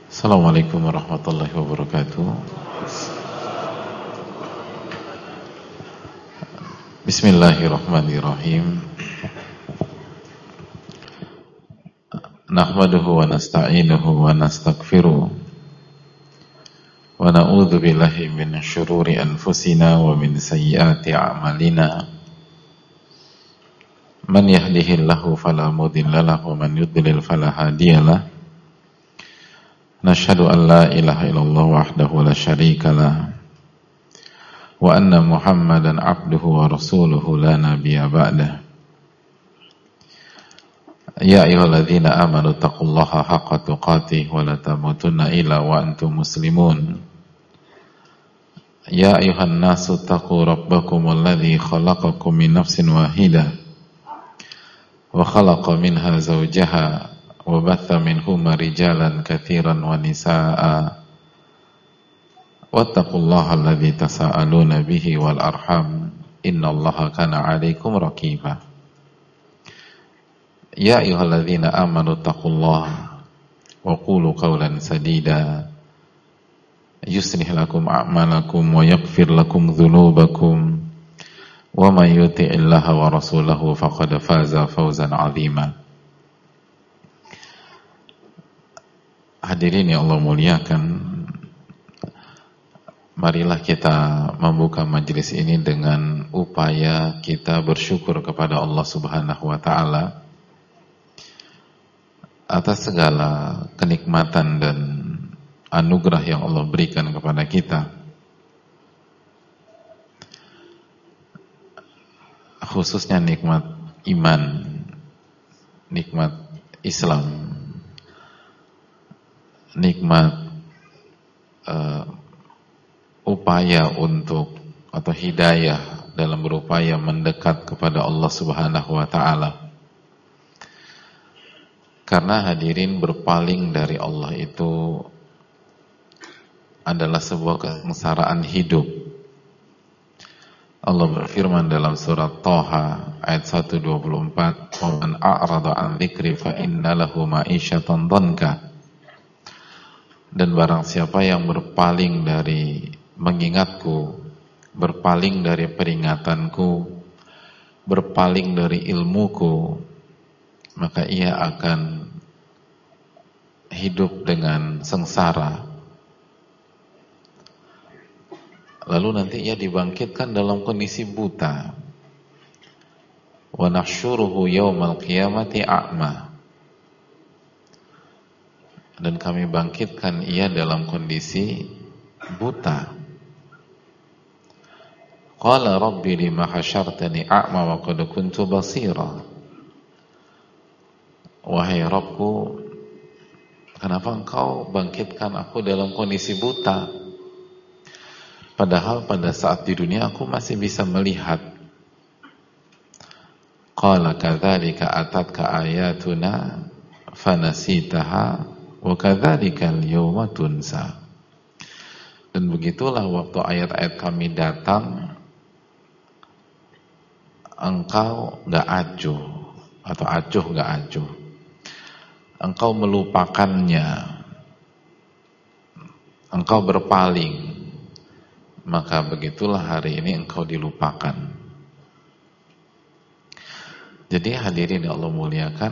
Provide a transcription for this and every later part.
Assalamualaikum warahmatullahi wabarakatuh. Bismillahirrahmanirrahim. Nahmaduhu wa nasta'inuhu wa nastaghfiruh. Wa na'udzu billahi min syururi anfusina wa min sayyiati a'malina. Man yahdihillahu fala mudilla lahu wa man yudlil fala hadiyalah. Nashhadu an la ilaha illallah wahdahu la syarika lah wa anna Muhammadan abduhu wa rasuluhu la nabiyya ba'dah. Ya ayyuhalladzina amanu taqullaha haqqa tuqatih wa la tamutunna illa wa antum muslimun. Ya ayyuhan nasu taqu rabbakumul ladzi khalaqakum min nafsin wahidah wa khalaqa minha zawjaha wa batha minhuma rijalan katsiran wa nisaa'a wattaqullaha alladzi tasaaluna bihi wal arham innallaha kana 'alaikum raqiba. Ya ayyuhalladzina amanu taqullaha wa qulu qawlan sadida yuslih lakum a'malakum wa yaghfir lakum dhunubakum wa may yuti'illaha wa rasulahu faqad faza fawzan 'azima. Hadirin yang Allah muliakan, marilah kita membuka majelis ini dengan upaya kita bersyukur kepada Allah Subhanahu wa taala atas segala kenikmatan dan anugerah yang Allah berikan kepada kita, khususnya nikmat iman, nikmat Islam, nikmat upaya untuk atau hidayah dalam berupaya mendekat kepada Allah Subhanahu wa taala. Karena hadirin, berpaling dari Allah itu adalah sebuah kesengsaraan hidup. Allah berfirman dalam surat Thaha ayat 124, "Wa man a'rada 'an dzikri fa inna lahu ma'isyatan dhanka." Dan barang siapa yang berpaling dari mengingatku, berpaling dari peringatanku, berpaling dari ilmuku, maka ia akan hidup dengan sengsara. Lalu nanti ia dibangkitkan dalam kondisi buta. Wa nahsyuruhu yaumal qiyamati a'ma. Dan kami bangkitkan ia dalam kondisi buta. Qala rabbi lima hasyartani a'ma wa qad kuntu basira. Wahai Rabbku, kenapa engkau bangkitkan aku dalam kondisi buta? Padahal pada saat di dunia aku masih bisa melihat. Qala kadzalika atatka ayatuna fanasitaha wa kadzalika al-yawma tunsa. Dan begitulah waktu ayat-ayat kami datang, engkau gak acuh atau acuh gak acuh, engkau melupakannya, engkau berpaling, maka begitulah hari ini engkau dilupakan. Jadi hadirin yang Allah muliakan,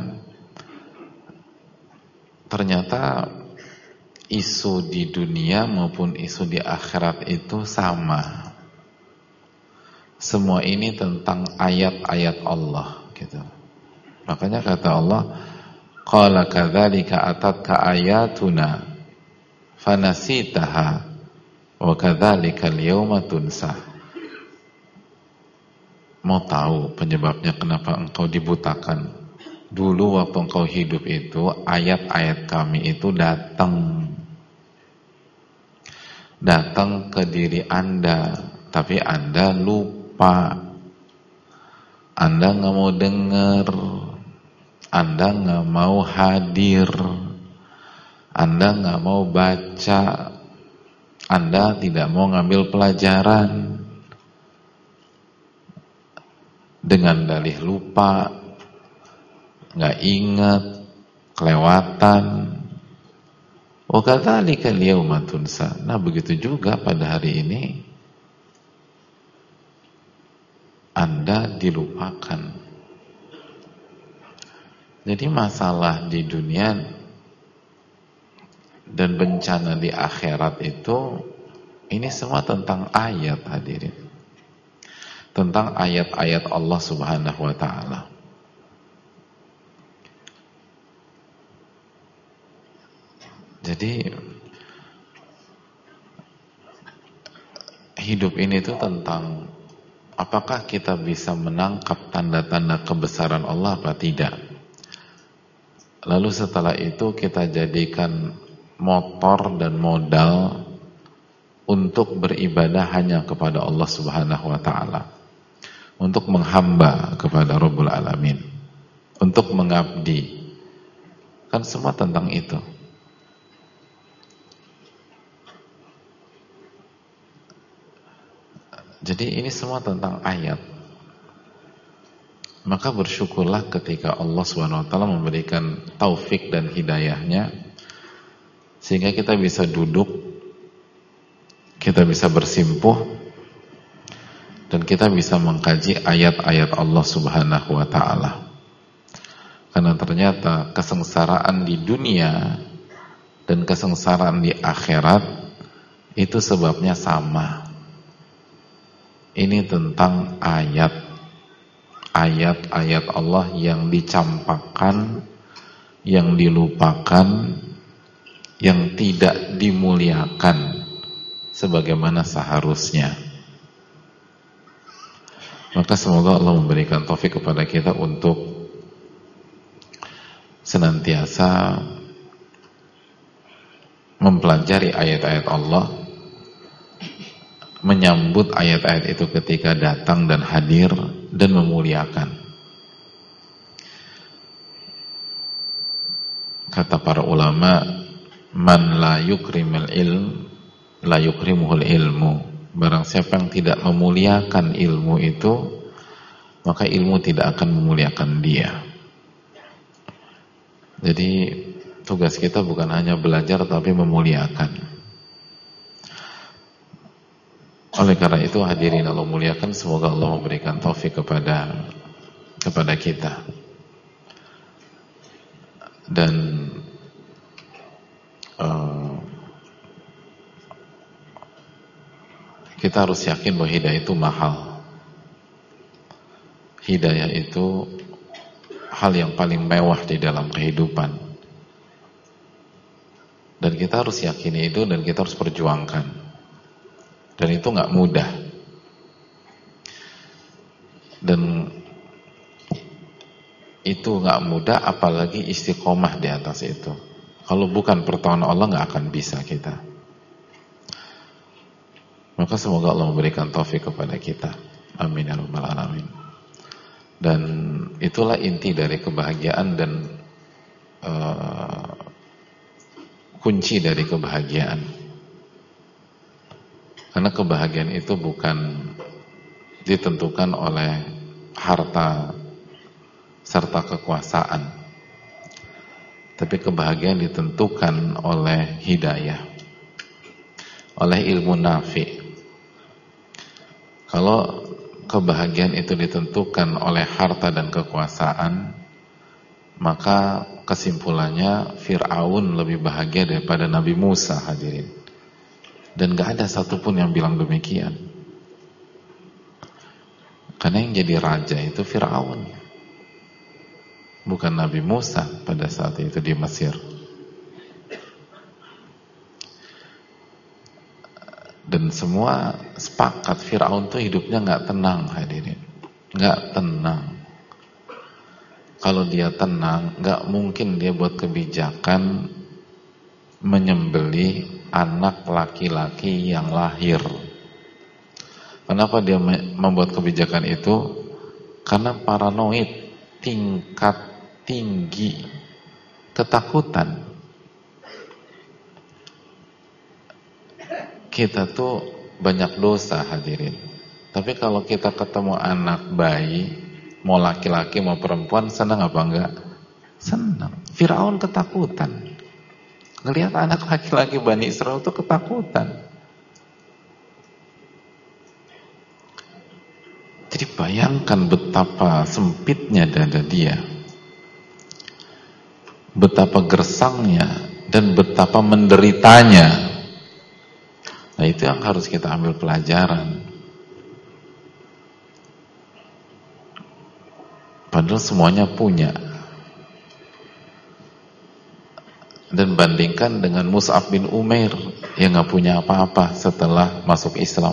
ternyata isu di dunia maupun isu di akhirat itu sama. Semua ini tentang ayat-ayat Allah gitu. Makanya kata Allah, qala kadzalika atatka ayatuna fanasitaha wa kadzalika al-yawma tunsa. Mau tahu penyebabnya kenapa engkau dibutakan? Dulu waktu engkau hidup itu, ayat-ayat kami itu datang ke diri Anda, tapi Anda lupa, Anda gak mau dengar, Anda gak mau hadir, Anda gak mau baca, Anda tidak mau ngambil pelajaran. Dengan dalih lupa, gak ingat, kelewatan, Wa kadzalika al-yauma tunsa. Nah, begitu juga pada hari ini Anda dilupakan. Jadi masalah di dunia dan bencana di akhirat itu, ini semua tentang ayat, hadirin. Tentang ayat-ayat Allah Subhanahu wa ta'ala. Jadi hidup ini itu tentang apakah kita bisa menangkap tanda-tanda kebesaran Allah apa tidak. Lalu setelah itu kita jadikan motor dan modal untuk beribadah hanya kepada Allah Subhanahu wa ta'ala, untuk menghamba kepada Rabbul Alamin, untuk mengabdi. Kan semua tentang itu. Jadi ini semua tentang ayat. Maka bersyukurlah ketika Allah SWT memberikan taufik dan hidayahnya, sehingga kita bisa duduk, kita bisa bersimpuh, dan kita bisa mengkaji ayat-ayat Allah Subhanahu wa ta'ala. Karena ternyata kesengsaraan di dunia dan kesengsaraan di akhirat itu sebabnya sama. Ini tentang ayat-ayat Allah yang dicampakkan, yang dilupakan, yang tidak dimuliakan sebagaimana seharusnya. Maka semoga Allah memberikan taufik kepada kita untuk senantiasa mempelajari ayat-ayat Allah, menyambut ayat-ayat itu ketika datang dan hadir, dan memuliakan. Kata para ulama, man la yukrimul ilm la yukrimuhul ilmu. Barang siapa yang tidak memuliakan ilmu itu, maka ilmu tidak akan memuliakan dia. Jadi tugas kita bukan hanya belajar tapi memuliakan. Oleh karena itu hadirin Allah muliakan, semoga Allah memberikan taufik kepada kita. Dan kita harus yakin bahwa hidayah itu mahal. Hidayah itu hal yang paling mewah di dalam kehidupan. Dan kita harus yakini itu, dan kita harus perjuangkan. Dan itu nggak mudah. Dan itu nggak mudah, apalagi istiqomah di atas itu. Kalau bukan pertolongan Allah, nggak akan bisa kita. Maka semoga Allah memberikan taufik kepada kita. Amin ya rabbal alamin. Dan itulah inti dari kebahagiaan dan kunci dari kebahagiaan. Karena kebahagiaan itu bukan ditentukan oleh harta serta kekuasaan, tapi kebahagiaan ditentukan oleh hidayah, oleh ilmu nafi. Kalau kebahagiaan itu ditentukan oleh harta dan kekuasaan, maka kesimpulannya Fir'aun lebih bahagia daripada Nabi Musa, hadirin. Dan gak ada satupun yang bilang demikian. Karena yang jadi raja itu Fir'aun, bukan Nabi Musa pada saat itu di Mesir. Dan semua sepakat Fir'aun tuh hidupnya gak tenang, hadirin. Gak tenang. Kalau dia tenang, gak mungkin dia buat kebijakan menyembelih anak laki-laki yang lahir. Kenapa dia membuat kebijakan itu? Karena paranoid, tingkat tinggi ketakutan. Kita tuh banyak dosa, hadirin. Tapi kalau kita ketemu anak bayi, mau laki-laki mau perempuan, senang apa enggak? Senang. Fir'aun ketakutan. Ngelihat anak laki-laki Bani Israel itu ketakutan. Jadi bayangkan betapa sempitnya dada dia, betapa gersangnya, dan betapa menderitanya. Nah, itu yang harus kita ambil pelajaran. Padahal semuanya punya. Dan bandingkan dengan Mus'ab bin Umair yang gak punya apa-apa setelah masuk Islam.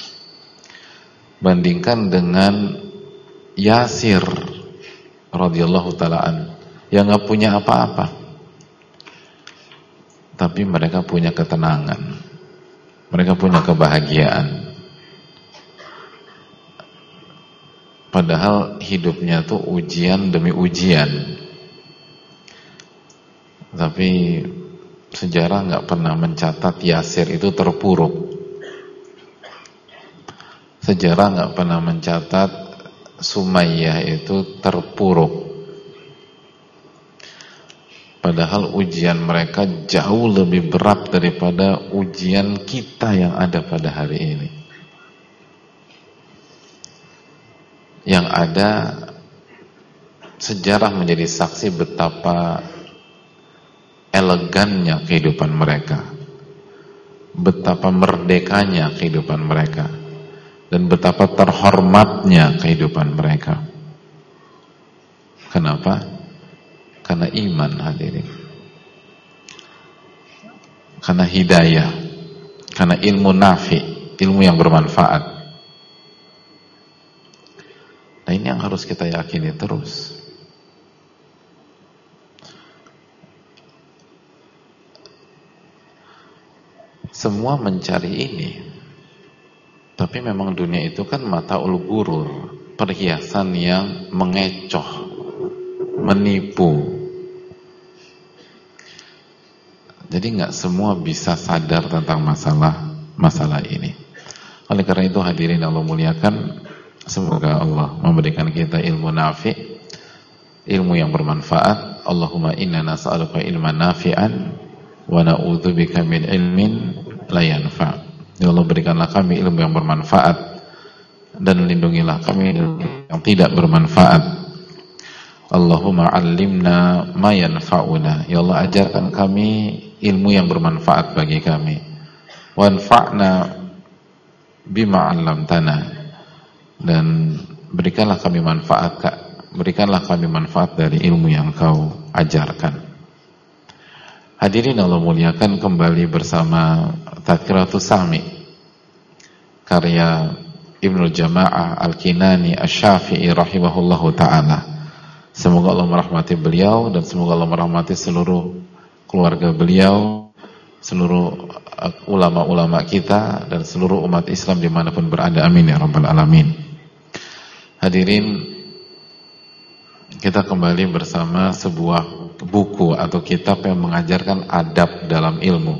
Bandingkan dengan Yasir radhiyallahu ta'ala yang gak punya apa-apa, tapi mereka punya ketenangan, mereka punya kebahagiaan. Padahal hidupnya tuh ujian demi ujian. Tapi sejarah gak pernah mencatat Yasir itu terpuruk. Sejarah gak pernah mencatat Sumayyah itu terpuruk. Padahal ujian mereka jauh lebih berat daripada ujian kita yang ada pada hari ini. Yang ada, sejarah menjadi saksi betapa elegannya kehidupan mereka, betapa merdekanya kehidupan mereka, dan betapa terhormatnya kehidupan mereka. Kenapa? Karena iman, hadirin. Karena hidayah, karena ilmu nafi, ilmu yang bermanfaat. Nah, ini yang harus kita yakini terus. Semua mencari ini. Tapi memang dunia itu kan mataul ghurur, perhiasan yang mengecoh, menipu. Jadi nggak semua bisa sadar tentang masalah ini. Oleh karena itu hadirin Allah muliakan, semoga Allah memberikan kita ilmu nafi, ilmu yang bermanfaat. Allahumma inna nas'aluka ilman nafi'an wa na'udzubika min ilmin la yanfa'. Ya Allah, berikanlah kami ilmu yang bermanfaat dan lindungilah kami yang tidak bermanfaat. Allahumma 'allimna ma yanfa'una. Ya Allah, ajarkan kami ilmu yang bermanfaat bagi kami. Wanfa'na bima 'allamtana. Dan berikanlah kami manfaat dari ilmu yang Kau ajarkan. Hadirin Allah muliakan, kembali bersama Tadhkiratus Sami karya Ibnu Jama'ah Al-Kinani Asy-Syafi'i rahimahullahu ta'ala. Semoga Allah merahmati beliau dan semoga Allah merahmati seluruh keluarga beliau, seluruh ulama-ulama kita dan seluruh umat Islam dimanapun berada, amin ya rabbal alamin. Hadirin, kita kembali bersama sebuah buku atau kitab yang mengajarkan adab dalam ilmu.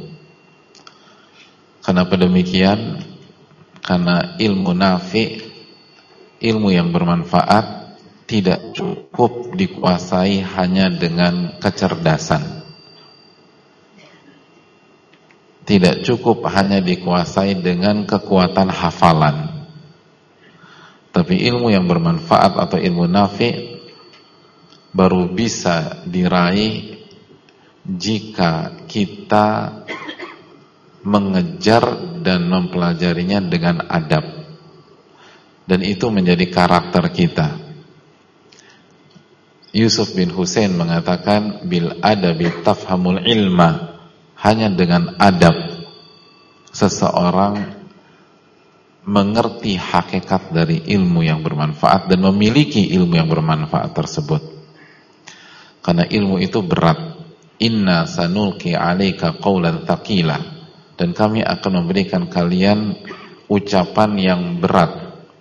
Kenapa demikian? Karena ilmu nafi, ilmu yang bermanfaat, tidak cukup dikuasai hanya dengan kecerdasan. Tidak cukup hanya dikuasai dengan kekuatan hafalan. Tapi ilmu yang bermanfaat atau ilmu nafi baru bisa diraih jika kita mengejar dan mempelajarinya dengan adab, dan itu menjadi karakter kita. Yusuf bin Husain mengatakan, bil adabi tafhamul ilma, hanya dengan adab seseorang mengerti hakikat dari ilmu yang bermanfaat dan memiliki ilmu yang bermanfaat tersebut. Karena ilmu itu berat. Inna sanulqi 'alaika qawlan tsaqila, dan kami akan memberikan kalian ucapan yang berat.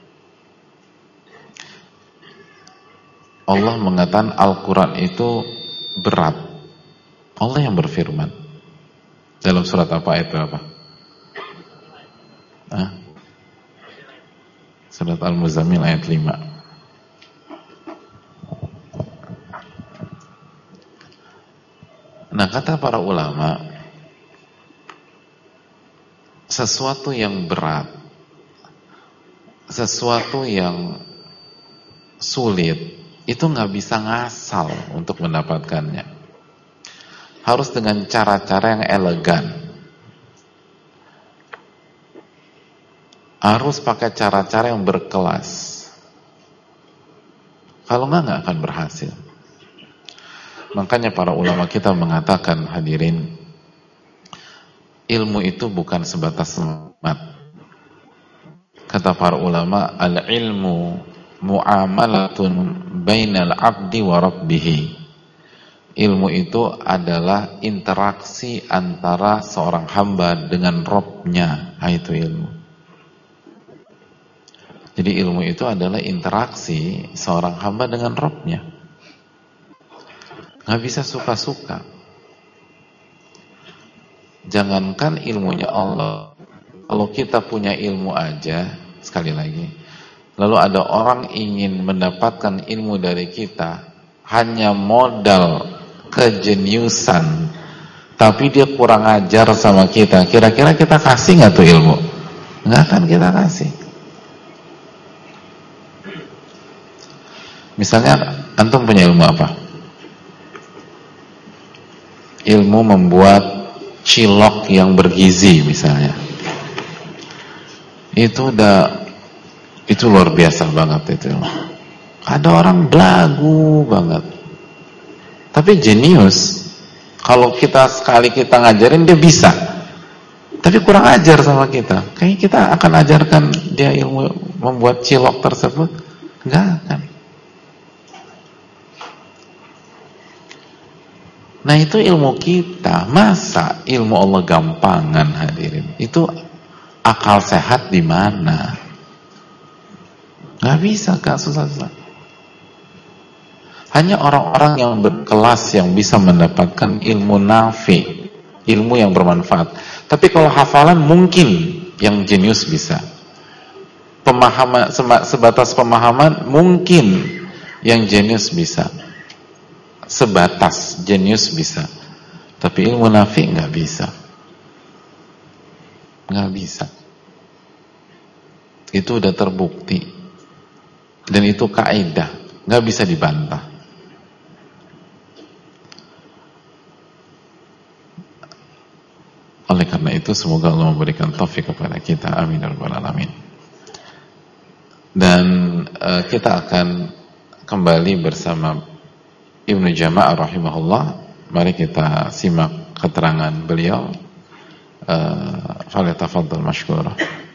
Allah mengatakan Al-Quran itu berat. Allah yang berfirman dalam surat apa, ayat berapa? Surat Al-Muzammil ayat 5. Nah, kata para ulama, sesuatu yang berat, sesuatu yang sulit, itu nggak bisa ngasal untuk mendapatkannya. Harus dengan cara-cara yang elegan. Harus pakai cara-cara yang berkelas. Kalau nggak akan berhasil. Makanya para ulama kita mengatakan, hadirin, ilmu itu bukan sebatas semangat. Kata para ulama, al-ilmu mu'amalatun bainal abdi wa rabbih. Ilmu itu adalah interaksi antara seorang hamba dengan Rabb-nya. Itu ilmu. Jadi ilmu itu adalah interaksi seorang hamba dengan Rabb-nya. Nggak bisa suka-suka. Jangankan ilmunya Allah, kalau kita punya ilmu aja, sekali lagi, lalu ada orang ingin mendapatkan ilmu dari kita, hanya modal kejeniusan, tapi dia kurang ajar sama kita, kira-kira kita kasih nggak tuh ilmu? Nggak akan kita kasih. Misalnya, antum punya ilmu apa? Ilmu membuat cilok yang bergizi misalnya. Itu luar biasa banget itu. Ada orang belagu banget, tapi jenius. Kalau kita ngajarin dia bisa, tapi kurang ajar sama kita. Kayaknya kita akan ajarkan dia ilmu membuat cilok tersebut? Enggak akan. Nah itu ilmu kita. Masa ilmu Allah gampangan, hadirin? Itu akal sehat di mana? Gak bisa, Kak, susah-susah. Hanya orang-orang yang berkelas yang bisa mendapatkan ilmu nafi, ilmu yang bermanfaat. Tapi kalau hafalan mungkin yang jenius bisa. Pemahaman, sebatas pemahaman mungkin yang jenius bisa. Sebatas jenius bisa, tapi ilmu nafi nggak bisa, nggak bisa. Itu udah terbukti dan itu kaidah, nggak bisa dibantah. Oleh karena itu semoga Allah memberikan taufik kepada kita, amin ya rabbal alamin. Dan kita akan kembali bersama Ibnu Jama'ah rahimahullah. Mari kita simak keterangan beliau. Falyatafaddal mashkura.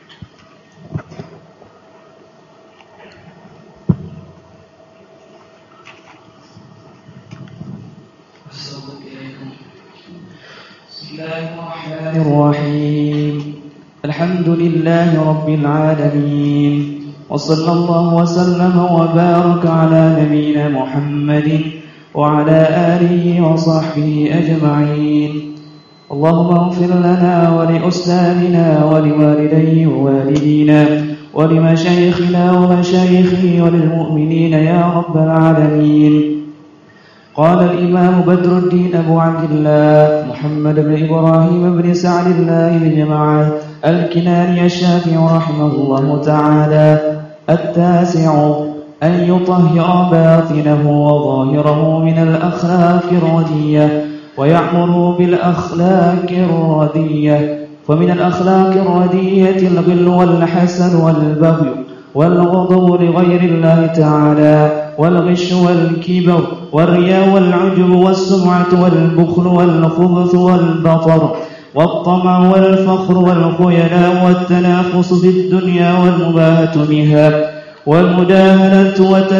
Bismillahirrahmanirrahim. Alhamdulillahi rabbil alamin. Wa sallallahu wa sallama wa baraka ala nabiyyina Muhammadin وعلى آله وصحبه أجمعين. اللهم اغفر لنا ولأستاذنا ولوالديه ووالدينا ولمشايخنا ومشايخه وللمؤمنين يا رب العالمين. قال الإمام بدر الدين أبو عبد الله محمد بن إبراهيم بن سعد الله بن جماعة الكناني الشافعي رحمه الله تعالى: التاسع أن يطهر باطنه وظاهره من الأخلاق الردية ويأمر بالأخلاق الردية. فمن الأخلاق الردية الغل والحسد والبغي والغضب لغير الله تعالى والغش والكبر والرياء والعجب والسمعة والبخل والخبث والبطر والطمع والفخر والخيلاء والتنافس في الدنيا والمباهة بها والمداهنة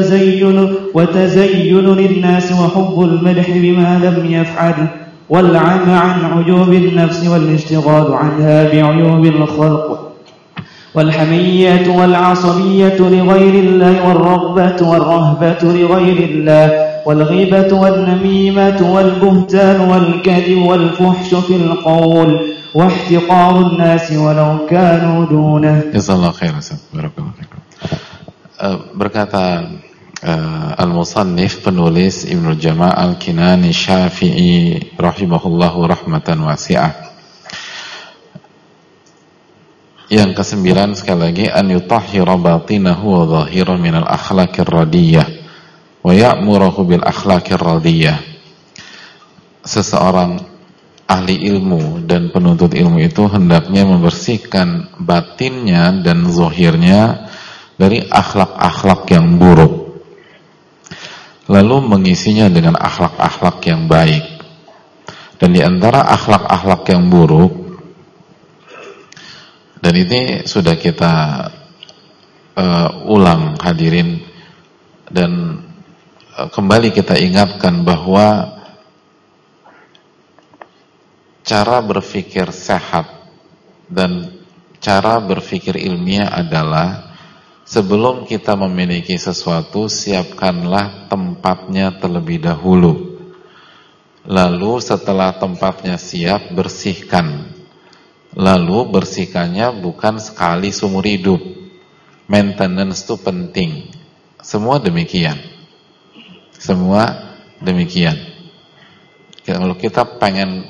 وتزين للناس وحب المدح بما لم يفعل والعمى عن عجوب النفس والاشتغال عنها بعيوب الخلق والحمية والعصبية لغير الله والرغبة والرهبة لغير الله والغيبة والنميمة والبهتان والكذب والفحش في القول واحتقار الناس ولو كانوا دونه. جزا الله خير. Barakallahu fikum. Berkata al-musannif, penulis Ibnu Jama'ah al-Kinani Syafi'i rahimahullahu rahmatan wasi'ah, Yang kesembilan sekali lagi, an yutahhira batinahu wa zahiran minal akhlaqir radiyah wa ya'muruhu bil akhlaqir radiyah. Seseorang ahli ilmu dan penuntut ilmu itu hendaknya membersihkan batinnya dan zahirnya dari akhlak-akhlak yang buruk, lalu mengisinya dengan akhlak-akhlak yang baik. Dan di antara akhlak-akhlak yang buruk, dan ini sudah kita ulang hadirin, dan kembali kita ingatkan bahwa cara berpikir sehat dan cara berpikir ilmiah adalah sebelum kita memiliki sesuatu, siapkanlah tempatnya terlebih dahulu. Lalu setelah tempatnya siap, bersihkan. Lalu bersihkannya bukan sekali seumur hidup. Maintenance itu penting. Semua demikian. Semua demikian. Kalau kita pengen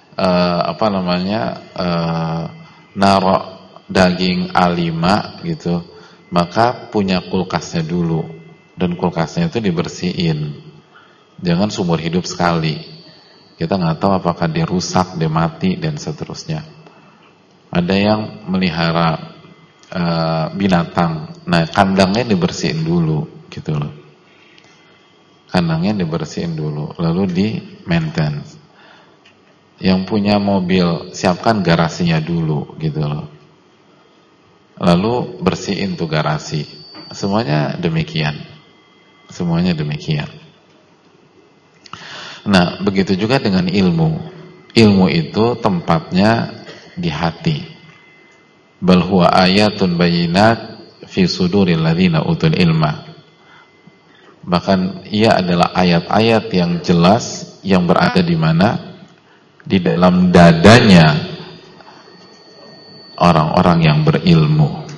narok daging A5 gitu, maka punya kulkasnya dulu, dan kulkasnya itu dibersihin. Jangan seumur hidup sekali. Kita nggak tahu apakah dia rusak, dia mati, dan seterusnya. Ada yang melihara binatang, nah kandangnya dibersihin dulu, gitu loh. Kandangnya dibersihin dulu, lalu di maintenance. Yang punya mobil, siapkan garasinya dulu, gitu loh. Lalu bersihin tuh garasi. Semuanya demikian. Semuanya demikian. Nah, begitu juga dengan ilmu. Ilmu itu tempatnya di hati. Bal huwa ayatun bayyinat fi suduril ladzina utul ilma. Bahkan ia adalah ayat-ayat yang jelas yang berada di mana? Di dalam dadanya orang-orang yang berilmu.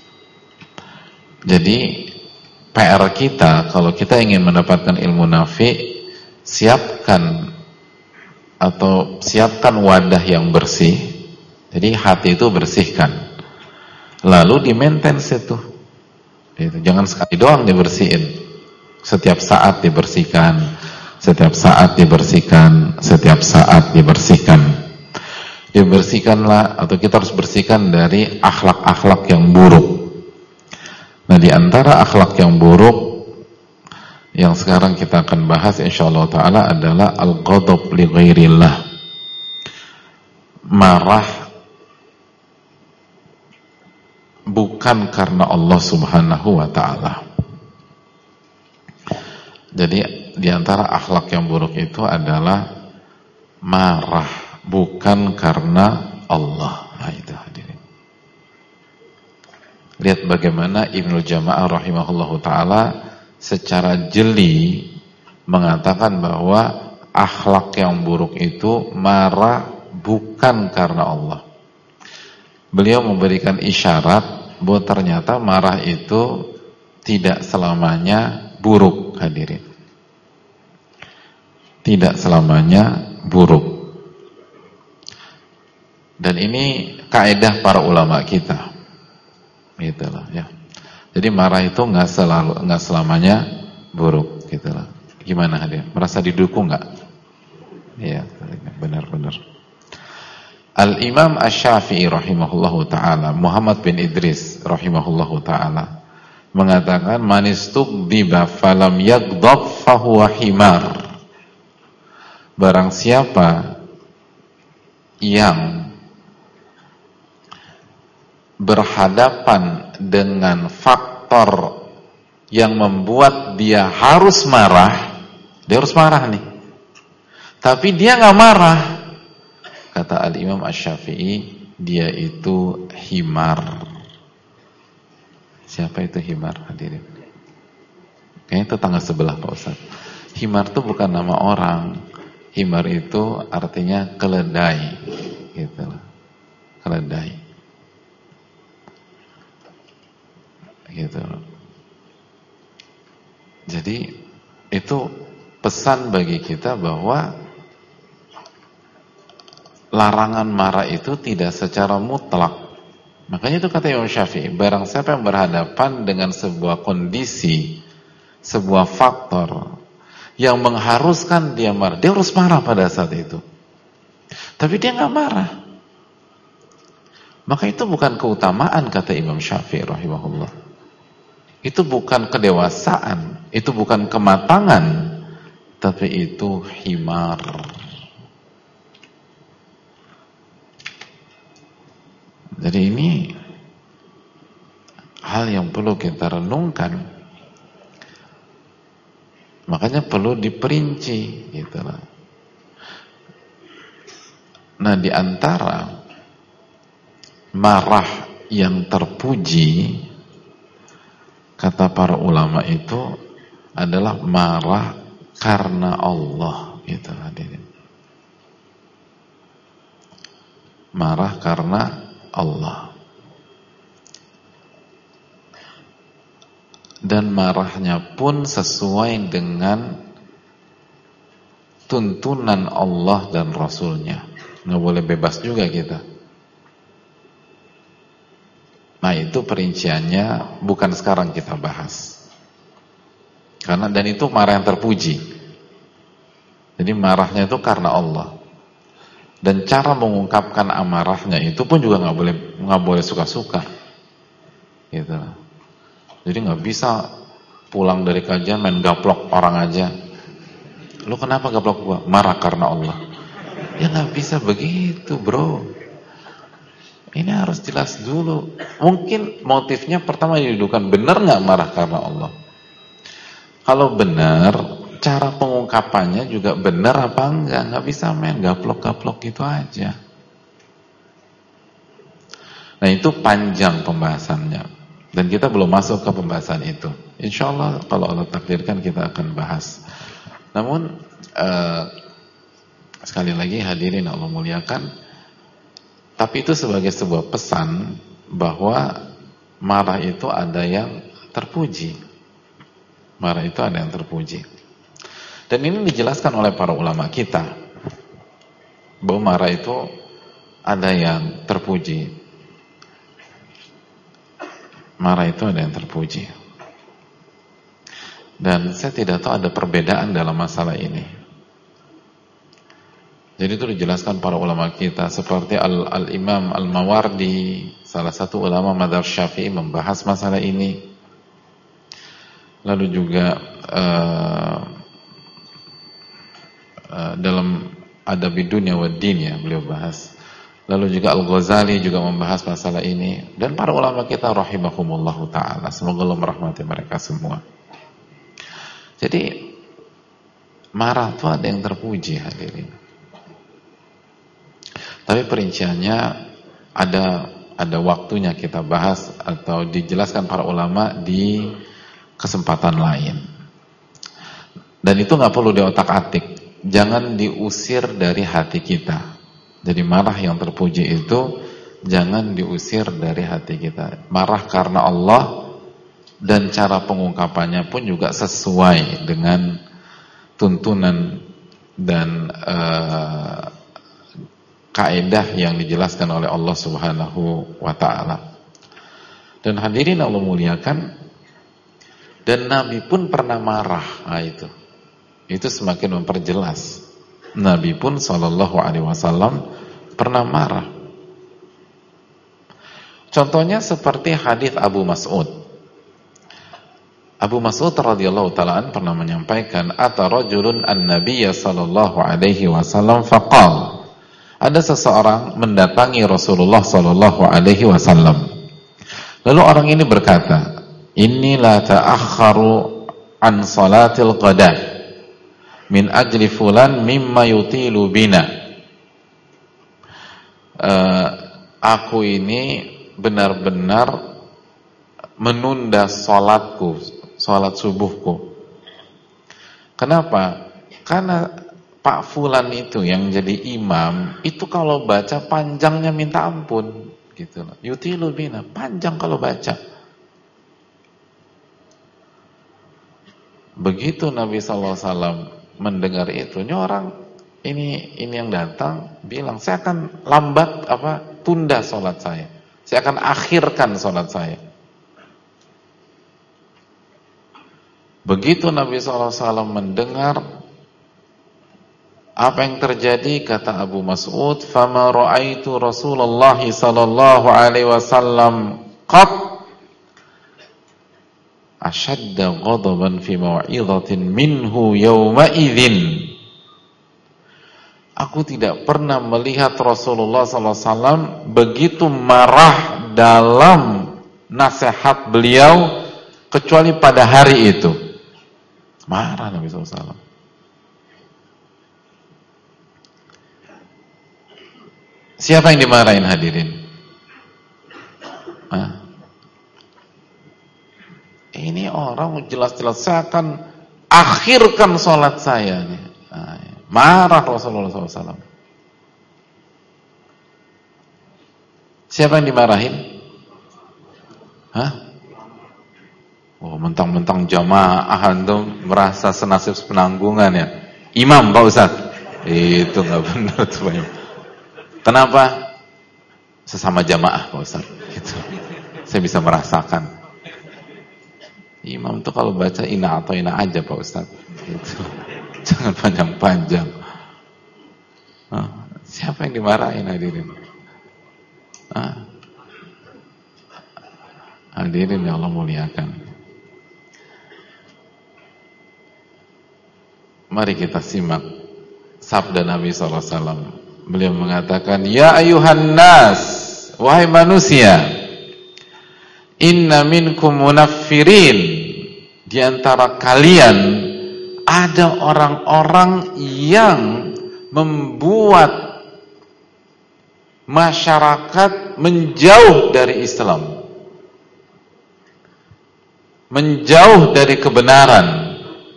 Jadi PR kita kalau kita ingin mendapatkan ilmu nafi, siapkan wadah yang bersih. Jadi hati itu bersihkan, lalu di maintenance itu. Jangan sekali doang dibersihin, setiap saat dibersihkan, setiap saat dibersihkan, setiap saat dibersihkan. Dibersihkanlah, atau kita harus bersihkan dari akhlak-akhlak yang buruk. Nah, di antara akhlak yang buruk yang sekarang kita akan bahas insyaallah ta'ala adalah al-ghadab li ghairillah. Marah bukan karena Allah subhanahu wa ta'ala. Jadi di antara akhlak yang buruk itu adalah marah bukan karena Allah. Nah, itu hadirin. Lihat bagaimana Ibnu Jama'ah rahimahullahu ta'ala secara jeli mengatakan bahwa akhlak yang buruk itu marah bukan karena Allah. Beliau memberikan isyarat bahwa ternyata marah itu tidak selamanya buruk, hadirin. Tidak selamanya buruk. Dan ini kaidah para ulama kita. Gitu loh, ya. Jadi marah itu nggak selamanya buruk, gitu loh. Gimana hadir? Merasa didukung nggak? Iya, benar-benar. Al-Imam Asy-Syafi'i rahimahullahu ta'ala, Muhammad bin Idris rahimahullahu ta'ala mengatakan, manistugdiba falam yaghdab fahuwa himar. Barang siapa yang berhadapan dengan faktor yang membuat dia harus marah, dia harus marah nih, tapi dia nggak marah, kata Al-Imam Asy-Syafi'i, dia itu himar. Siapa itu himar, hadirin? Kayaknya tetangga sebelah Pak Ustaz. Himar itu bukan nama orang. Himar itu artinya keledai, gitu loh. Keledai, gitu loh. Jadi itu pesan bagi kita bahwa larangan marah itu tidak secara mutlak, Makanya itu kata Imam Syafi'i, barang siapa yang berhadapan dengan sebuah kondisi, sebuah faktor yang mengharuskan dia marah, dia harus marah pada saat itu. Tapi dia nggak marah. Maka itu bukan keutamaan, kata Imam Syafi'i rahimahullah. Itu bukan kedewasaan, itu bukan kematangan, tapi itu himar. Jadi ini hal yang perlu kita renungkan. Makanya perlu diperinci gitu lah. Nah, di antara marah yang terpuji, kata para ulama itu adalah marah karena Allah, gitu hadirin. Marah karena Allah. Dan marahnya pun sesuai dengan tuntunan Allah dan Rasulnya. Nggak boleh bebas juga kita. Nah, itu perinciannya bukan sekarang kita bahas. Karena dan itu marah yang terpuji. Jadi marahnya itu karena Allah. Dan cara mengungkapkan amarahnya itu pun juga nggak boleh suka-suka, gitu. Jadi nggak bisa pulang dari kajian main gaplok orang aja. Lu kenapa gaplok gua? Marah karena Allah. Ya nggak bisa begitu, bro. Ini harus jelas dulu. Mungkin motifnya pertama didudukan, benar nggak marah karena Allah? Kalau benar, cara pengungkapannya juga benar apa enggak? Nggak bisa main gaplok-gaplok gitu aja. Nah, itu panjang pembahasannya, dan kita belum masuk ke pembahasan itu. Insya Allah kalau Allah takdirkan kita akan bahas. Namun sekali lagi hadirin Allah muliakan, tapi itu sebagai sebuah pesan bahwa marah itu ada yang terpuji. Marah itu ada yang terpuji. Dan ini dijelaskan oleh para ulama kita, bahwa marah itu ada yang terpuji. Marah itu ada yang terpuji. Dan saya tidak tahu ada perbedaan dalam masalah ini. Jadi itu dijelaskan para ulama kita, seperti Al-Imam Al-Mawardi, salah satu ulama madzhab Syafi'i, membahas masalah ini. Lalu juga dalam Adab Dunya wa Din ya beliau bahas. Lalu juga Al-Ghazali juga membahas masalah ini, dan para ulama kita rahimahumullahu taala, semoga Allah merahmati mereka semua. Jadi marah itu ada yang terpuji hadirin. Tapi perinciannya ada waktunya kita bahas atau dijelaskan para ulama di kesempatan lain. Dan itu nggak perlu diotak-atik. Jangan diusir dari hati kita. Jadi marah yang terpuji itu jangan diusir dari hati kita. Marah karena Allah, dan cara pengungkapannya pun juga sesuai dengan tuntunan dan kaidah yang dijelaskan oleh Allah Subhanahu wa taala. Dan hadirin Allah muliakan, dan Nabi pun pernah marah. Nah, itu semakin memperjelas. Nabi pun sallallahu alaihi wasallam pernah marah. Contohnya seperti hadis Abu Mas'ud. Abu Mas'ud radhiyallahu ta'ala pernah menyampaikan, ata rajulun an-nabiyya sallallahu alaihi wasallam faqala. Ada seseorang mendatangi Rasulullah sallallahu alaihi wasallam. Lalu orang ini berkata, "Inni la ta'akhkharu an salatil qada min ajli fulan mimma yutilu bina." Aku ini benar-benar menunda salatku, salat subuhku. Kenapa? Karena Pak Fulan itu yang jadi imam, itu kalau baca panjangnya minta ampun, gitu loh. Yutilu bina, panjang kalau baca. Begitu Nabi SAW mendengar itu, ini orang ini yang datang bilang, saya akan tunda sholat saya. Saya akan akhirkan sholat saya. Begitu Nabi SAW mendengar apa yang terjadi, kata Abu Mas'ud, "Fama ra'aitu Rasulullah sallallahu alaihi wasallam qat ashadda ghadaban fi mau'izatin minhu yawma idzin." Aku tidak pernah melihat Rasulullah SAW begitu marah dalam nasihat beliau kecuali pada hari itu. Marah Nabi SAW. Siapa yang dimarahin hadirin? Hah? Ini orang jelas-jelas saya akan akhirkan sholat saya. Marah Rasulullah SAW. Siapa yang dimarahin? Hah? Oh, mentang-mentang jamaah antum merasa senasib penanggungan ya. Imam Pak Ustaz. Itu nggak benar tuh Pak Imam. Kenapa? Sesama jamaah Pak Ustaz. Gitu. Saya bisa merasakan. Imam tuh kalau baca ina atau ina aja Pak Ustaz. Gitu. Jangan panjang-panjang. Siapa yang dimarahin hadirin? Hadirin yang Allah muliakan. Mari kita simak sabda Nabi SAW. Beliau mengatakan, "Ya ayuhan nas, wahai manusia, inna minkum munaffirin." Di antara kalian ada orang-orang yang membuat masyarakat menjauh dari Islam, menjauh dari kebenaran.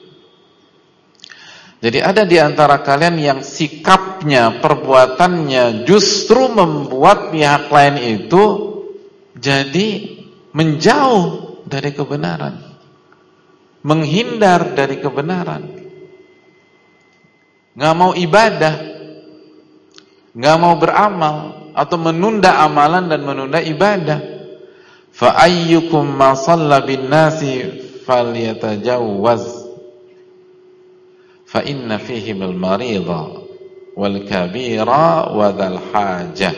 Jadi ada di antara kalian yang sikapnya, perbuatannya justru membuat pihak lain itu jadi menjauh dari kebenaran, menghindar dari kebenaran, nggak mau ibadah, nggak mau beramal, atau menunda amalan dan menunda ibadah. Fa ayyukum ma shalla bin nasi falyatajawwaz fa inna fihim al-marida wal kabira wa dzal hajah.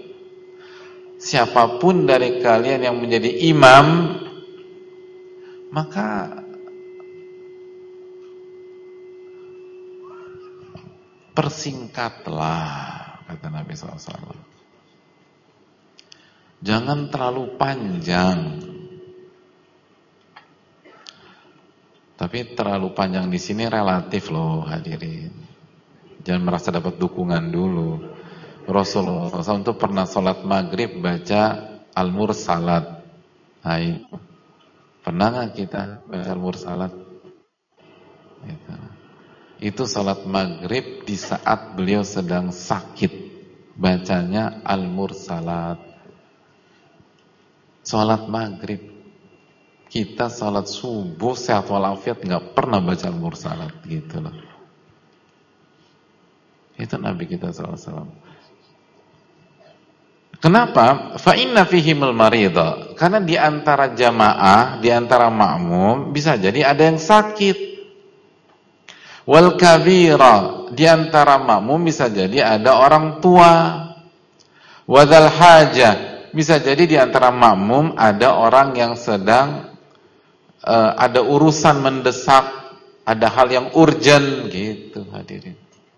Siapapun dari kalian yang menjadi imam, maka persingkatlah, kata Nabi SAW. Jangan terlalu panjang. Tapi terlalu panjang di sini relatif loh hadirin. Jangan merasa dapat dukungan dulu. Rasulullah SAW itu pernah sholat maghrib baca Al-Mursalat. Hai, pernah nggak kita baca Al-Mursalat? Itu sholat maghrib di saat beliau sedang sakit. Bacanya Al-Mursalat. Sholat maghrib. Kita salat subuh sehat walafiat nggak pernah baca Al-Mursalat gitu loh. Itu Nabi kita SAW. Kenapa? Fa inna fihimul marida. Karena di antara jamaah, di antara makmum bisa jadi ada yang sakit. Wal kabira, di antara makmum bisa jadi ada orang tua. Wadzal hajah, bisa jadi di antara makmum ada orang yang sedang ada urusan mendesak, ada hal yang urgent gitu hadirin.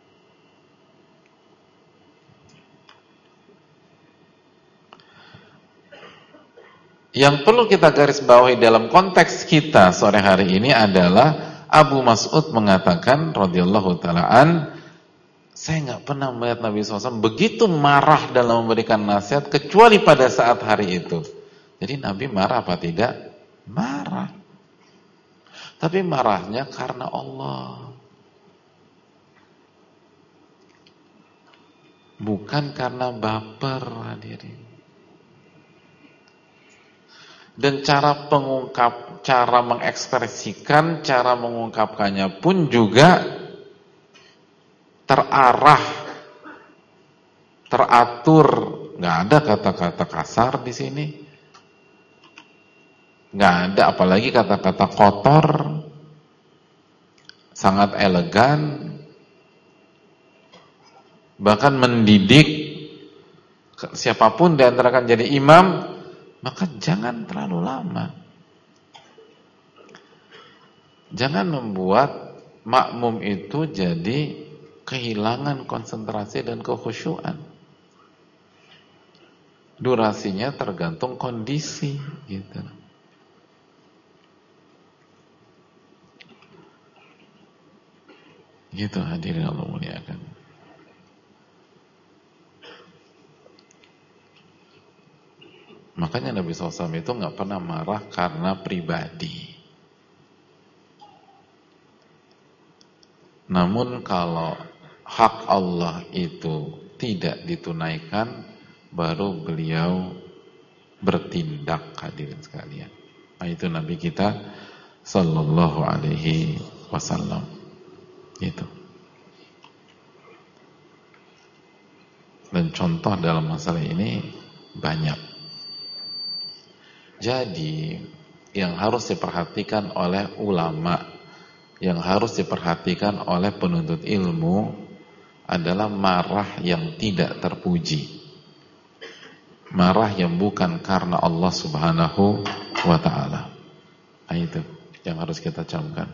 Yang perlu kita garis bawahi dalam konteks kita sore hari ini adalah Abu Mas'ud mengatakan radhiyallahu taala an, saya nggak pernah melihat Nabi SAW begitu marah dalam memberikan nasihat kecuali pada saat hari itu. Jadi Nabi marah apa tidak? Marah. Tapi marahnya karena Allah, bukan karena baper hadirin. Dan cara mengekspresikan, cara mengungkapkannya pun juga terarah, teratur nggak ada kata-kata kasar di sini, nggak ada, apalagi kata-kata kotor, sangat elegan, bahkan mendidik. Siapapun di antara akan jadi imam, maka jangan terlalu lama. Jangan membuat makmum itu jadi kehilangan konsentrasi dan kekhusyuan. Durasinya tergantung kondisi, gitu. Gitu hadirin Allah muliakan. Makanya Nabi SAW itu nggak pernah marah karena pribadi. Namun kalau hak Allah itu tidak ditunaikan, baru beliau bertindak, hadirin sekalian. Nah, itu Nabi kita Sallallahu Alaihi Wasallam. Itu. Dan contoh dalam masalah ini banyak. Jadi yang harus diperhatikan oleh ulama, yang harus diperhatikan oleh penuntut ilmu adalah marah yang tidak terpuji, marah yang bukan karena Allah Subhanahu wa ta'ala. Nah, itu yang harus kita camkan.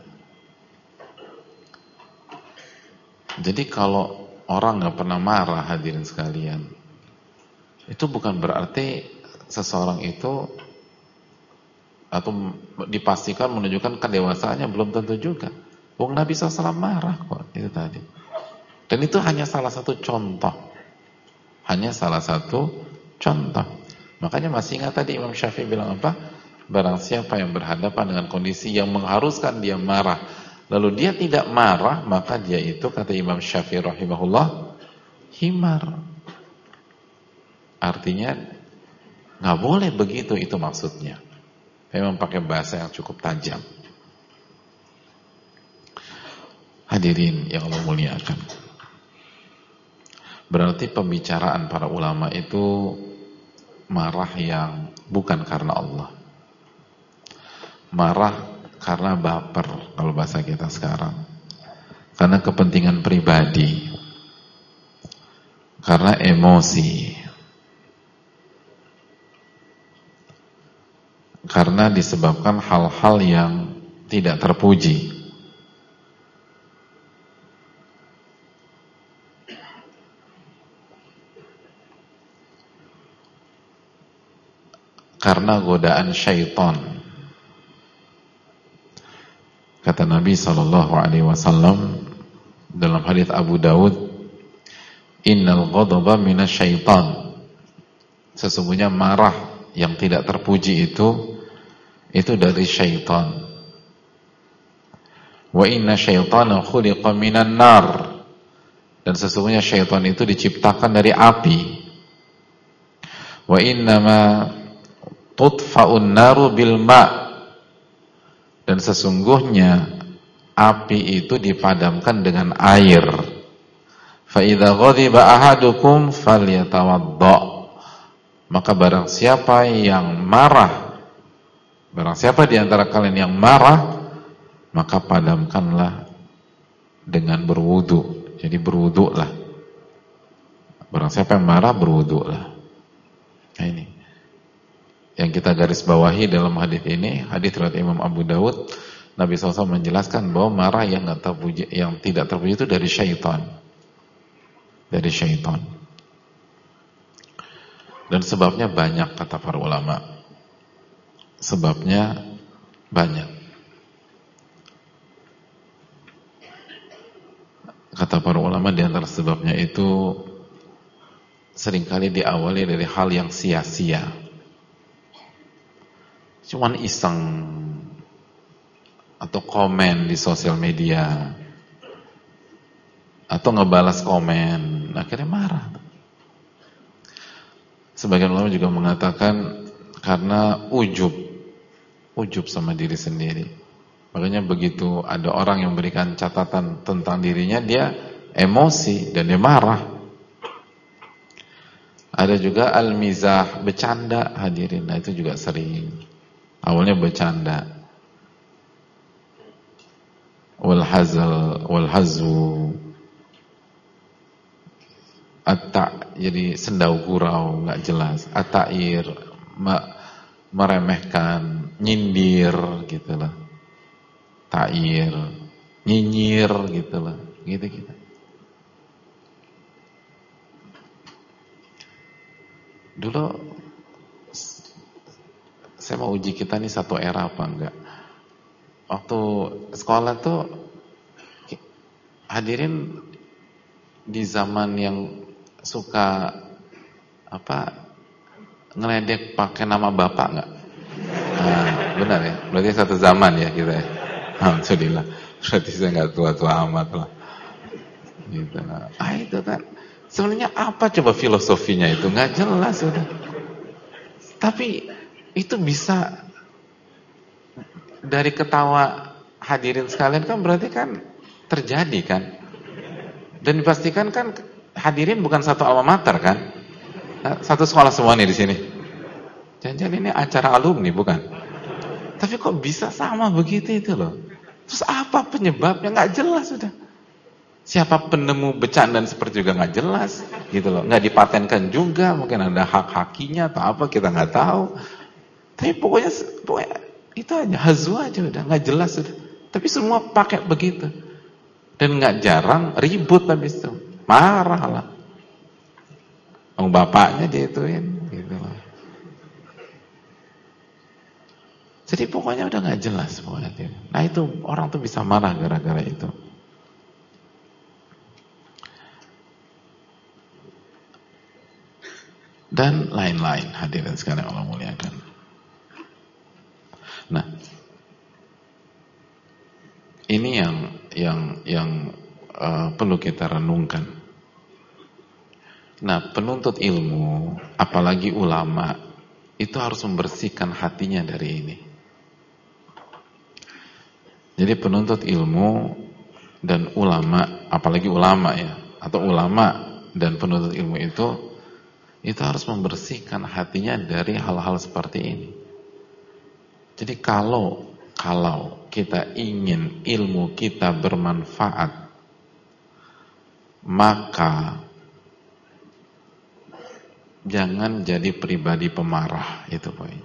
Jadi kalau orang gak pernah marah, hadirin sekalian, itu bukan berarti seseorang itu, atau dipastikan menunjukkan kedewasaannya, belum tentu juga. Wong Nabi SAW marah kok, itu tadi. Dan itu hanya salah satu contoh. Hanya salah satu contoh. Makanya masih ingat tadi Imam Syafi'i bilang apa? Barang siapa yang berhadapan dengan kondisi yang mengharuskan dia marah, lalu dia tidak marah, maka dia itu, kata Imam Syafi'i rahimahullah, himar. Artinya nggak boleh begitu, itu maksudnya. Memang pakai bahasa yang cukup tajam. Hadirin yang Allah muliakan. Berarti pembicaraan para ulama itu marah yang bukan karena Allah. Marah karena baper, kalau bahasa kita sekarang. Karena kepentingan pribadi. Karena emosi. Karena disebabkan hal-hal yang tidak terpuji. Karena godaan syaitan. Kata Nabi SAW dalam hadits Abu Daud, innal ghadaba minasyaitan. Sesungguhnya marah yang tidak terpuji itu dari syaitan. Wa inna syaitana khuliqa minan nar. Dan sesungguhnya syaitan itu diciptakan dari api. Wa innama tutfa'un naru bil ma'. Dan sesungguhnya api itu dipadamkan dengan air. Fa idza ghadiba ahadukum falyatawadda. Maka barang siapa yang marah, barang siapa di antara kalian yang marah, maka padamkanlah dengan berwudu. Jadi berwudulah. Barang siapa yang marah, berwudulah. Nah, ini yang kita garis bawahi dalam hadis ini, hadis riwayat Imam Abu Daud. Nabi SAW menjelaskan bahwa marah yang tidak terpuji itu dari syaitan. Dari syaitan. Dan sebabnya banyak, kata para ulama. Sebabnya banyak. Kata para ulama, di antara sebabnya itu seringkali diawali dari hal yang sia-sia. Cuman iseng atau komen di sosial media atau ngebalas komen, akhirnya marah. Sebagian ulama juga mengatakan karena ujub sama diri sendiri. Makanya begitu ada orang yang memberikan catatan tentang dirinya, dia emosi dan dia marah. Ada juga al-mizah, bercanda hadirin. Nah, itu juga sering. Awalnya bercanda. Wal-hazal, wal-hazu. Jadi sendau gurau, nggak jelas. At-ta'ir, meremehkan, nyindir gitu lah. Ta'ir, nyinyir gitu lah. Gitu-gitu. Dulu saya mau uji kita nih satu era apa enggak. Waktu sekolah tuh hadirin di zaman yang suka ngeledek pakai nama bapak enggak? Nah, benar ya. Berarti satu zaman ya kita ya. Alhamdulillah. Berarti saya enggak tua-tua amat lah. Gitu. Itu kan sebenarnya apa coba filosofinya itu? Enggak jelas udah. Tapi itu bisa dari ketawa hadirin sekalian kan berarti kan terjadi kan. Dan dipastikan kan hadirin bukan satu alma mater kan? Satu sekolah semua nih di sini. Jangan-jangan ini acara alumni bukan? Tapi kok bisa sama begitu itu loh. Terus apa penyebabnya? Nggak jelas sudah. Siapa penemu bercandaan seperti juga nggak jelas, gitu loh. Nggak dipatenkan juga, mungkin ada hak-hakinya atau apa kita nggak tahu. Tapi pokoknya itu aja, hazu aja udah, nggak jelas sudah. Tapi semua pakai begitu. Dan nggak jarang ribut habis itu, marah lah. Bapaknya diituin, gitu loh. Jadi pokoknya udah nggak jelas pokoknya. Nah itu orang tuh bisa marah gara-gara itu. Dan lain-lain hadirin sekalian Allah muliakan. Nah, ini yang perlu kita renungkan. Nah, penuntut ilmu, apalagi ulama, itu harus membersihkan hatinya dari ini. Jadi penuntut ilmu dan ulama, apalagi ulama ya, atau ulama dan penuntut ilmu itu harus membersihkan hatinya dari hal-hal seperti ini. Jadi kalau kita ingin ilmu kita bermanfaat, maka jangan jadi pribadi pemarah, itu poinnya.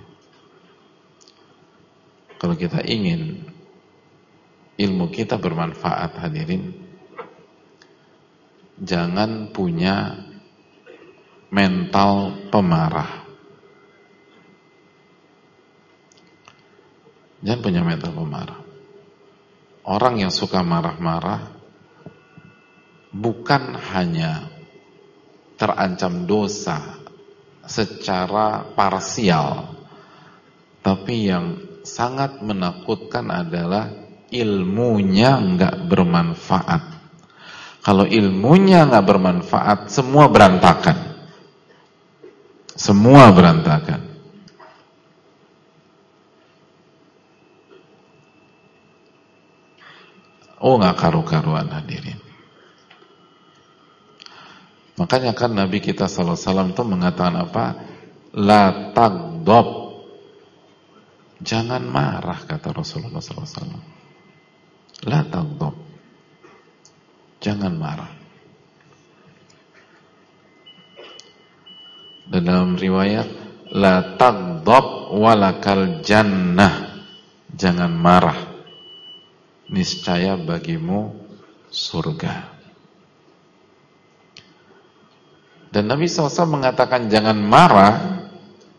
Kalau kita ingin ilmu kita bermanfaat hadirin, jangan punya mental pemarah. Jangan punya mental pemarah. Orang yang suka marah-marah bukan hanya terancam dosa secara parsial, tapi yang sangat menakutkan adalah ilmunya nggak bermanfaat. Kalau ilmunya nggak bermanfaat, semua berantakan. Semua berantakan. Oh, nggak karu-karuan hadirin. Makanya kan Nabi kita sallallahu alaihi wasallam itu mengatakan apa? La taghdab. Jangan marah, kata Rasulullah sallallahu alaihi wasallam. La taghdab. Jangan marah. Dan dalam riwayat la taghdab walakal jannah. Jangan marah, niscaya bagimu surga. Dan Nabi SAW mengatakan jangan marah,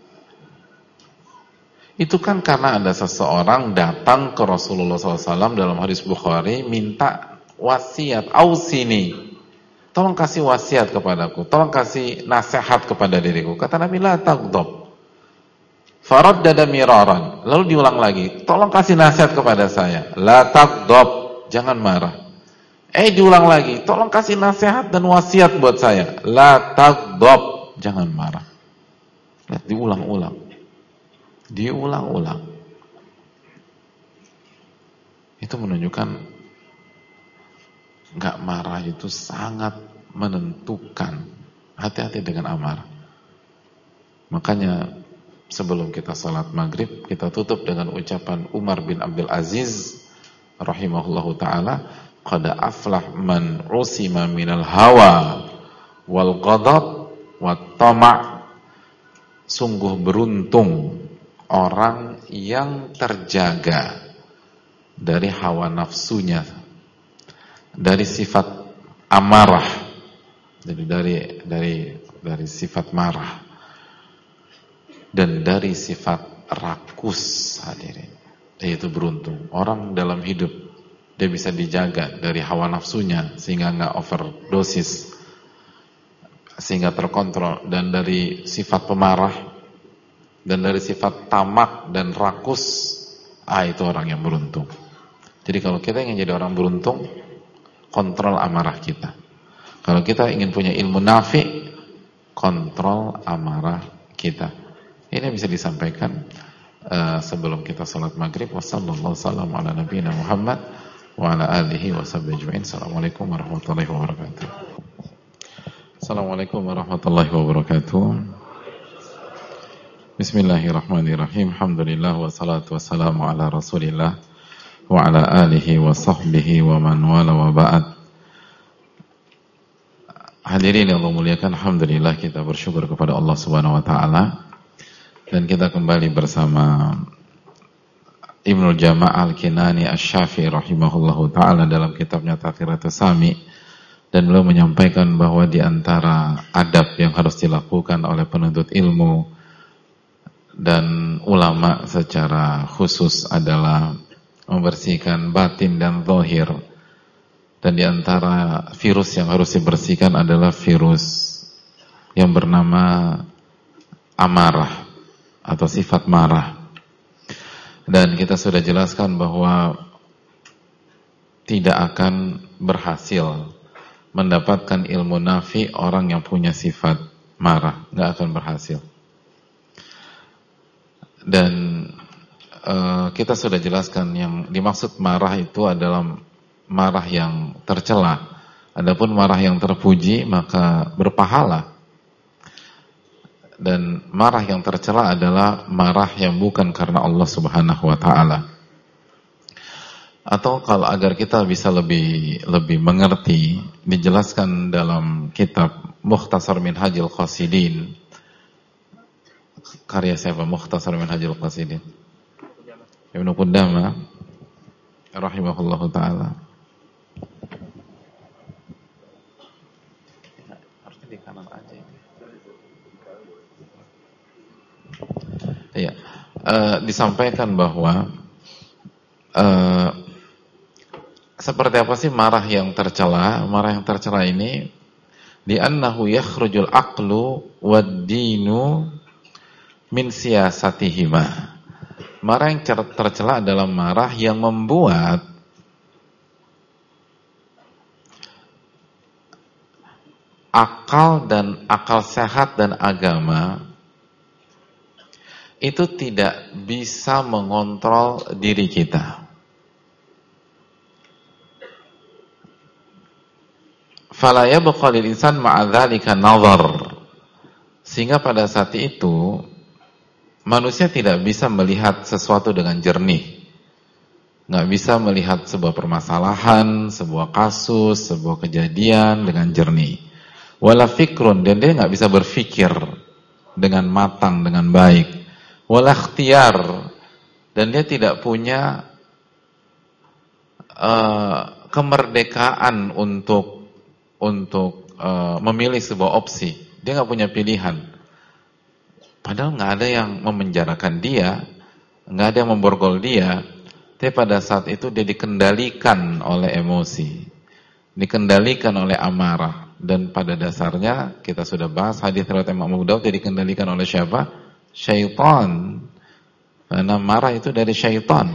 itu kan karena ada seseorang datang ke Rasulullah SAW dalam hadis Bukhari minta wasiat, ausini, tolong kasih wasiat kepadaku, tolong kasih nasihat kepada diriku. Kata Nabi, la taghdab. Faraddada miraran. Lalu diulang lagi, tolong kasih nasihat kepada saya. La taghdab, jangan marah. Diulang lagi, tolong kasih nasihat dan wasiat buat saya. La taghdab, jangan marah. Lihat, diulang-ulang. Diulang-ulang. Itu menunjukkan nggak marah itu sangat menentukan. Hati-hati dengan amarah. Makanya sebelum kita salat maghrib, kita tutup dengan ucapan Umar bin Abdul Aziz rahimahullahu ta'ala, qad aflah man usima minal hawa wal ghadab wat tama'. Sungguh beruntung orang yang terjaga dari hawa nafsunya, dari sifat amarah, jadi dari sifat marah, dan dari sifat rakus. Hadirin, yaitu beruntung orang dalam hidup, dia bisa dijaga dari hawa nafsunya sehingga nggak overdosis, sehingga terkontrol, dan dari sifat pemarah, dan dari sifat tamak dan rakus. Itu orang yang beruntung. Jadi kalau kita ingin jadi orang beruntung, kontrol amarah kita. Kalau kita ingin punya ilmu nafi, kontrol amarah kita. Ini bisa disampaikan sebelum kita salat maghrib. Wassallallahu wasallam ala nabiyina Muhammad wa ala alihi washabbihi ajma'in. Assalamualaikum warahmatullahi wabarakatuh. Assalamualaikum warahmatullahi wabarakatuh. Bismillahirrahmanirrahim. Alhamdulillah wassalatu wassalamu ala Rasulillah wa ala alihi wa sahbihi wa man wala wa ba'd. Hadirin yang Allah muliakan, alhamdulillah kita bersyukur kepada Allah Subhanahu wa taala, dan kita kembali bersama Ibnu Jama' Al-Kinani Asy-Syafi'i rahimahullahu taala dalam kitabnya Tadhkiratus Sami, dan beliau menyampaikan bahwa di antara adab yang harus dilakukan oleh penuntut ilmu dan ulama secara khusus adalah membersihkan batin dan zahir. Dan di antara virus yang harus dibersihkan adalah virus yang bernama amarah atau sifat marah. Dan kita sudah jelaskan bahwa tidak akan berhasil mendapatkan ilmu nafi orang yang punya sifat marah, nggak akan berhasil. Dan kita sudah jelaskan yang dimaksud marah itu adalah marah yang tercela. Adapun marah yang terpuji maka berpahala. Dan marah yang tercela adalah marah yang bukan karena Allah Subhanahu wa taala. Atau kalau agar kita bisa lebih mengerti, dijelaskan dalam kitab Mukhtasar Minhajul Qasidin. Karya siapa? Mukhtasar Minhajul Qasidin, Ibnu Qudamah rahimahullahu taala. Harusnya di kanan aja ini. Iya. Disampaikan bahwa seperti apa sih marah yang tercela? Marah yang tercela ini li'annahu yakhrujul aqlu wad-dinu min siyasatihima. Marah yang tercela adalah marah yang membuat akal sehat dan agama itu tidak bisa mengontrol diri kita. Fala yabqa lil insan ma'a dzalika nazar. Sehingga pada saat itu manusia tidak bisa melihat sesuatu dengan jernih. Nggak bisa melihat sebuah permasalahan, sebuah kasus, sebuah kejadian dengan jernih. Wala fikrun, dan dia nggak bisa berpikir dengan matang, dengan baik. Wala ikhtiyar, dan dia tidak punya kemerdekaan untuk memilih sebuah opsi. Dia nggak punya pilihan. Padahal nggak ada yang memenjarakan dia, nggak ada yang memborgol dia. Tapi pada saat itu dia dikendalikan oleh emosi, dikendalikan oleh amarah. Dan pada dasarnya kita sudah bahas hadis riwayat Imam Abu Daud, dia dikendalikan oleh siapa? Syaitan. Karena marah itu dari syaitan.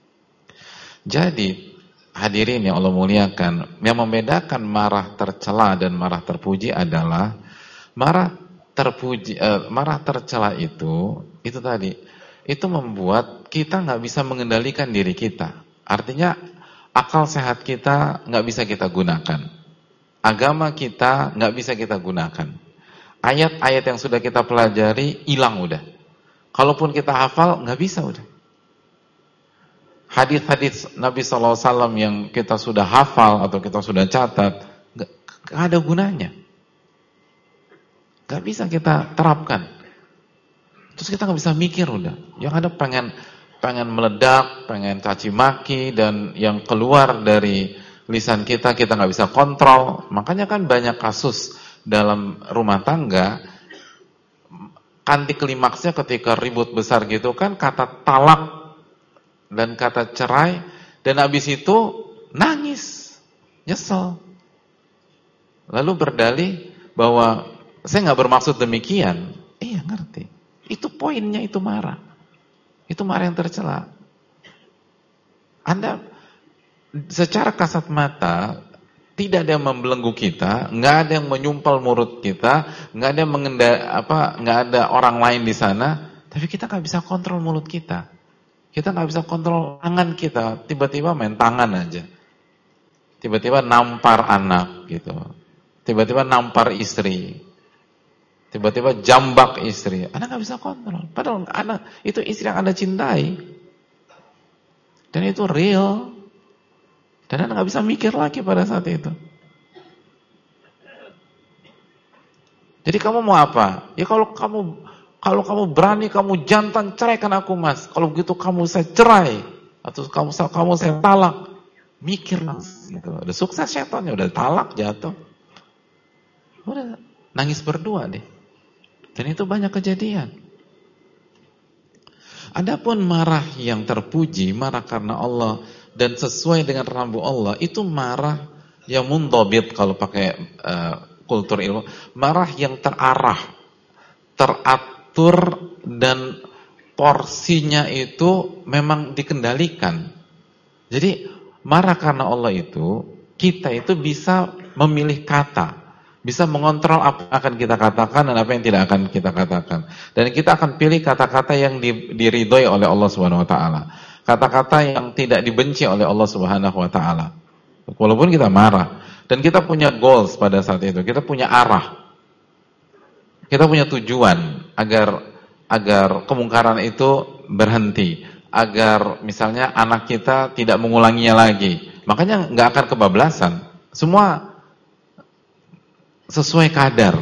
Jadi hadirin yang Allah muliakan, yang membedakan marah tercela dan marah terpuji adalah marah tercela itu tadi, itu membuat kita nggak bisa mengendalikan diri kita. Artinya akal sehat kita nggak bisa kita gunakan, agama kita nggak bisa kita gunakan, Ayat-ayat yang sudah kita pelajari hilang udah. Kalaupun kita hafal nggak bisa udah. Hadis-hadis Nabi SAW yang kita sudah hafal atau kita sudah catat nggak ada gunanya. Nggak bisa kita terapkan. Terus kita nggak bisa mikir udah. Yang ada pengen meledak, pengen caci maki, dan yang keluar dari lisan kita nggak bisa kontrol. Makanya kan banyak kasus dalam rumah tangga, anti klimaksnya ketika ribut besar gitu kan kata talak dan kata cerai, dan habis itu nangis, nyesel, lalu berdalih bahwa saya nggak bermaksud demikian. Iya, ngerti. Itu poinnya, itu marah yang tercela. Anda secara kasat mata tidak ada yang membelenggu kita, nggak ada yang menyumpal mulut kita, nggak ada yang nggak ada orang lain di sana, tapi kita nggak bisa kontrol mulut kita. Kita nggak bisa kontrol tangan kita, tiba-tiba main tangan aja, tiba-tiba nampar anak gitu, tiba-tiba nampar istri, tiba-tiba jambak istri. Anda nggak bisa kontrol, padahal anak itu istri yang Anda cintai, dan itu real. Dan Anda nggak bisa mikir lagi pada saat itu. Jadi kamu mau apa? Ya kalau kamu berani, kamu jantan, ceraikan aku, Mas. Kalau begitu kamu saya cerai, atau kamu saya talak. Mikir langsung. Gitu. Udah sukses setannya, udah talak, jatuh. Udah nangis berdua deh. Dan itu banyak kejadian. Adapun marah yang terpuji, marah karena Allah dan sesuai dengan rambu Allah, itu marah yang mundhabit kalau pakai kultur ilmu, marah yang terarah, teratur, dan porsinya itu memang dikendalikan. Jadi marah karena Allah itu, kita itu bisa memilih kata, bisa mengontrol apa yang akan kita katakan dan apa yang tidak akan kita katakan. Dan kita akan pilih kata-kata yang diridhoi oleh Allah Subhanahu wa taala. Kata-kata yang tidak dibenci oleh Allah Subhanahu wa taala. Walaupun kita marah, dan kita punya goals pada saat itu, kita punya arah. Kita punya tujuan agar kemungkaran itu berhenti, agar misalnya anak kita tidak mengulanginya lagi. Makanya nggak akan kebablasan. Semua sesuai kadar.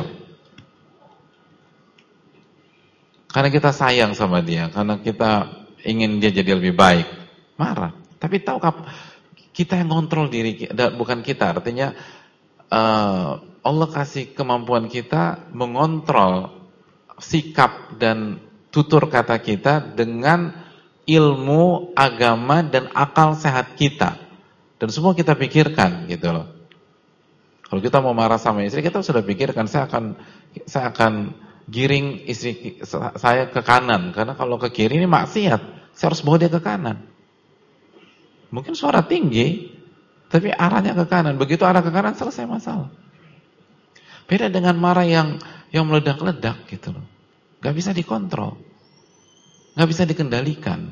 Karena kita sayang sama dia, karena kita ingin dia jadi lebih baik, marah. Tapi tahu kita yang kontrol diri, bukan kita. Artinya Allah kasih kemampuan kita mengontrol sikap dan tutur kata kita dengan ilmu, agama, dan akal sehat kita. Dan semua kita pikirkan gitu loh. Kalau kita mau marah sama istri, kita sudah pikirkan, saya akan giring istri saya ke kanan, karena kalau ke kiri ini maksiat, saya harus bawa dia ke kanan. Mungkin suara tinggi, tapi arahnya ke kanan. Begitu arah ke kanan, selesai masalah. Beda dengan marah yang meledak-ledak gitu loh. Gak bisa dikontrol, gak bisa dikendalikan.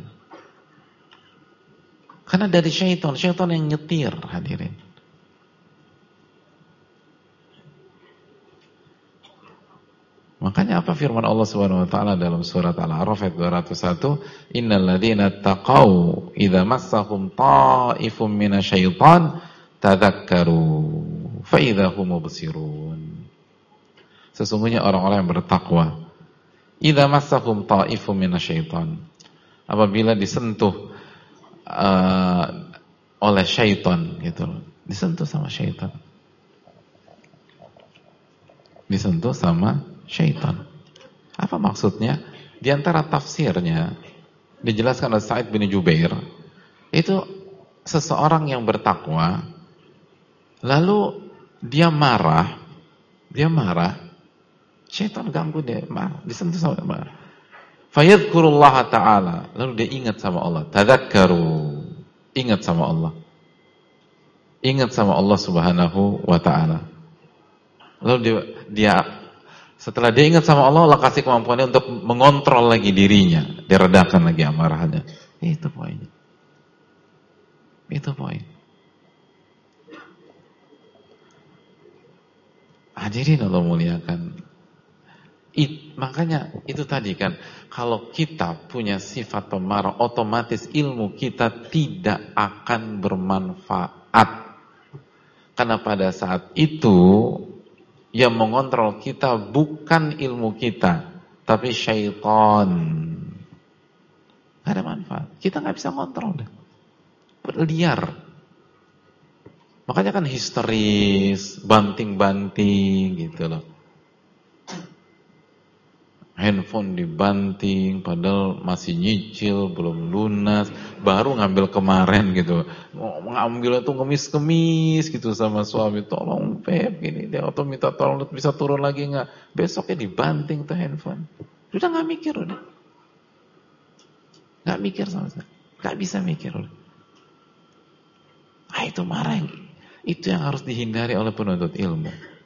Karena dari syaitan yang nyetir, hadirin. Makanya apa firman Allah Subhanahu wa taala dalam surat Al-A'raf ayat 201, "Innal ladzina taqaw idza massahum ta'ifum minasyaiton tadzakkaru fa idza hum mubsirun." Sesungguhnya orang-orang yang bertakwa, idza massahum ta'ifum minasyaiton, apabila disentuh oleh syaitan gitu loh. Disentuh sama syaitan. Disentuh sama syaitan. Apa maksudnya? Di antara tafsirnya dijelaskan oleh Sa'id bin Jubair, itu seseorang yang bertakwa lalu dia marah, syaitan ganggu dia, marah, disentuh sama marah. Fayadhkurullaha ta'ala, lalu dia ingat sama Allah, tadzakkaru, ingat sama Allah. Ingat sama Allah Subhanahu wa taala. Lalu dia setelah dia ingat sama Allah, Allah kasih kemampuannya untuk mengontrol lagi dirinya, diredakan lagi amarahnya. Itu poinnya. Itu poin. Hadirin Allah muliakan. Makanya itu tadi kan, kalau kita punya sifat pemarah, otomatis ilmu kita tidak akan bermanfaat. Karena pada saat itu yang mengontrol kita bukan ilmu kita, tapi syaitan. Gak ada manfaat. Kita gak bisa kontrol deh. Liar. Makanya kan histeris, banting-banting gitu loh. Handphone dibanting, padahal masih nyicil, belum lunas, baru ngambil kemarin gitu. Ngambil itu ngemis-kemis gitu sama suami, tolong Pep, gini dia atau minta tolong bisa turun lagi nggak? Besoknya dibanting tuh handphone. Udah nggak mikir udah, nggak mikir sama sekali, nggak bisa mikir udah. Itu marah, itu yang harus dihindari oleh penuntut ilmu.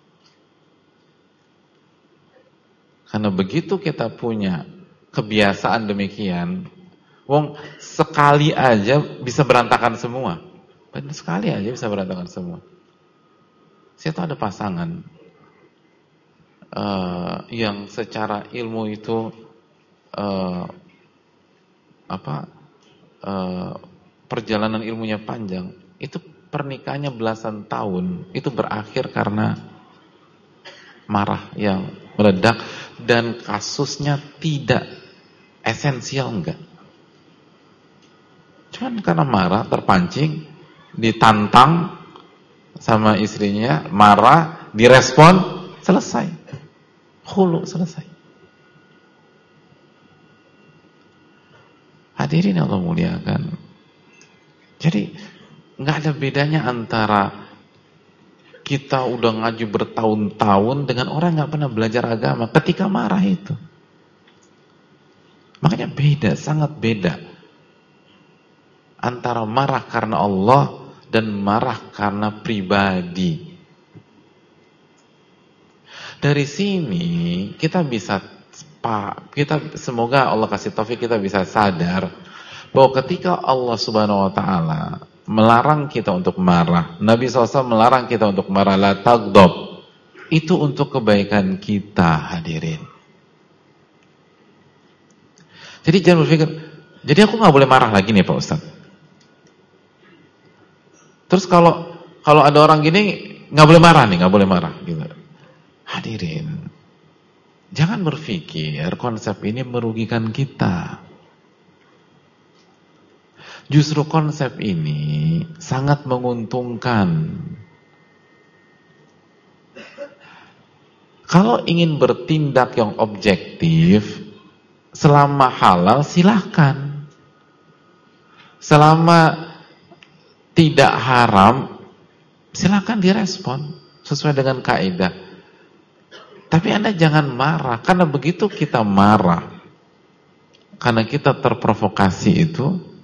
Karena begitu kita punya kebiasaan demikian, wong sekali aja bisa berantakan semua. Benar, sekali aja bisa berantakan semua. Saya tahu ada pasangan yang secara ilmu itu perjalanan ilmunya panjang. Itu pernikahannya belasan tahun, itu berakhir karena marah yang meledak. Dan kasusnya tidak esensial, enggak. Cuman karena marah, terpancing, ditantang sama istrinya, marah, direspon, selesai. Khulu, selesai. Hadirin Allah muliakan. Jadi enggak ada bedanya antara kita udah ngaji bertahun-tahun dengan orang yang gak pernah belajar agama ketika marah itu. Makanya beda, sangat beda antara marah karena Allah dan marah karena pribadi. Dari sini kita semoga Allah kasih taufik kita bisa sadar bahwa ketika Allah Subhanahu wa taala melarang kita untuk marah, Nabi SAW melarang kita untuk marah, la taghdab, itu untuk kebaikan kita, hadirin. Jadi jangan berpikir, jadi aku gak boleh marah lagi nih Pak Ustaz. Terus kalau ada orang gini gak boleh marah nih, gak boleh marah gitu. Hadirin, jangan berpikir konsep ini merugikan kita. Justru konsep ini sangat menguntungkan. Kalau ingin bertindak yang objektif, selama halal silahkan. Selama tidak haram, silahkan direspon sesuai dengan kaidah. Tapi Anda jangan marah, karena begitu kita marah, karena kita terprovokasi itu,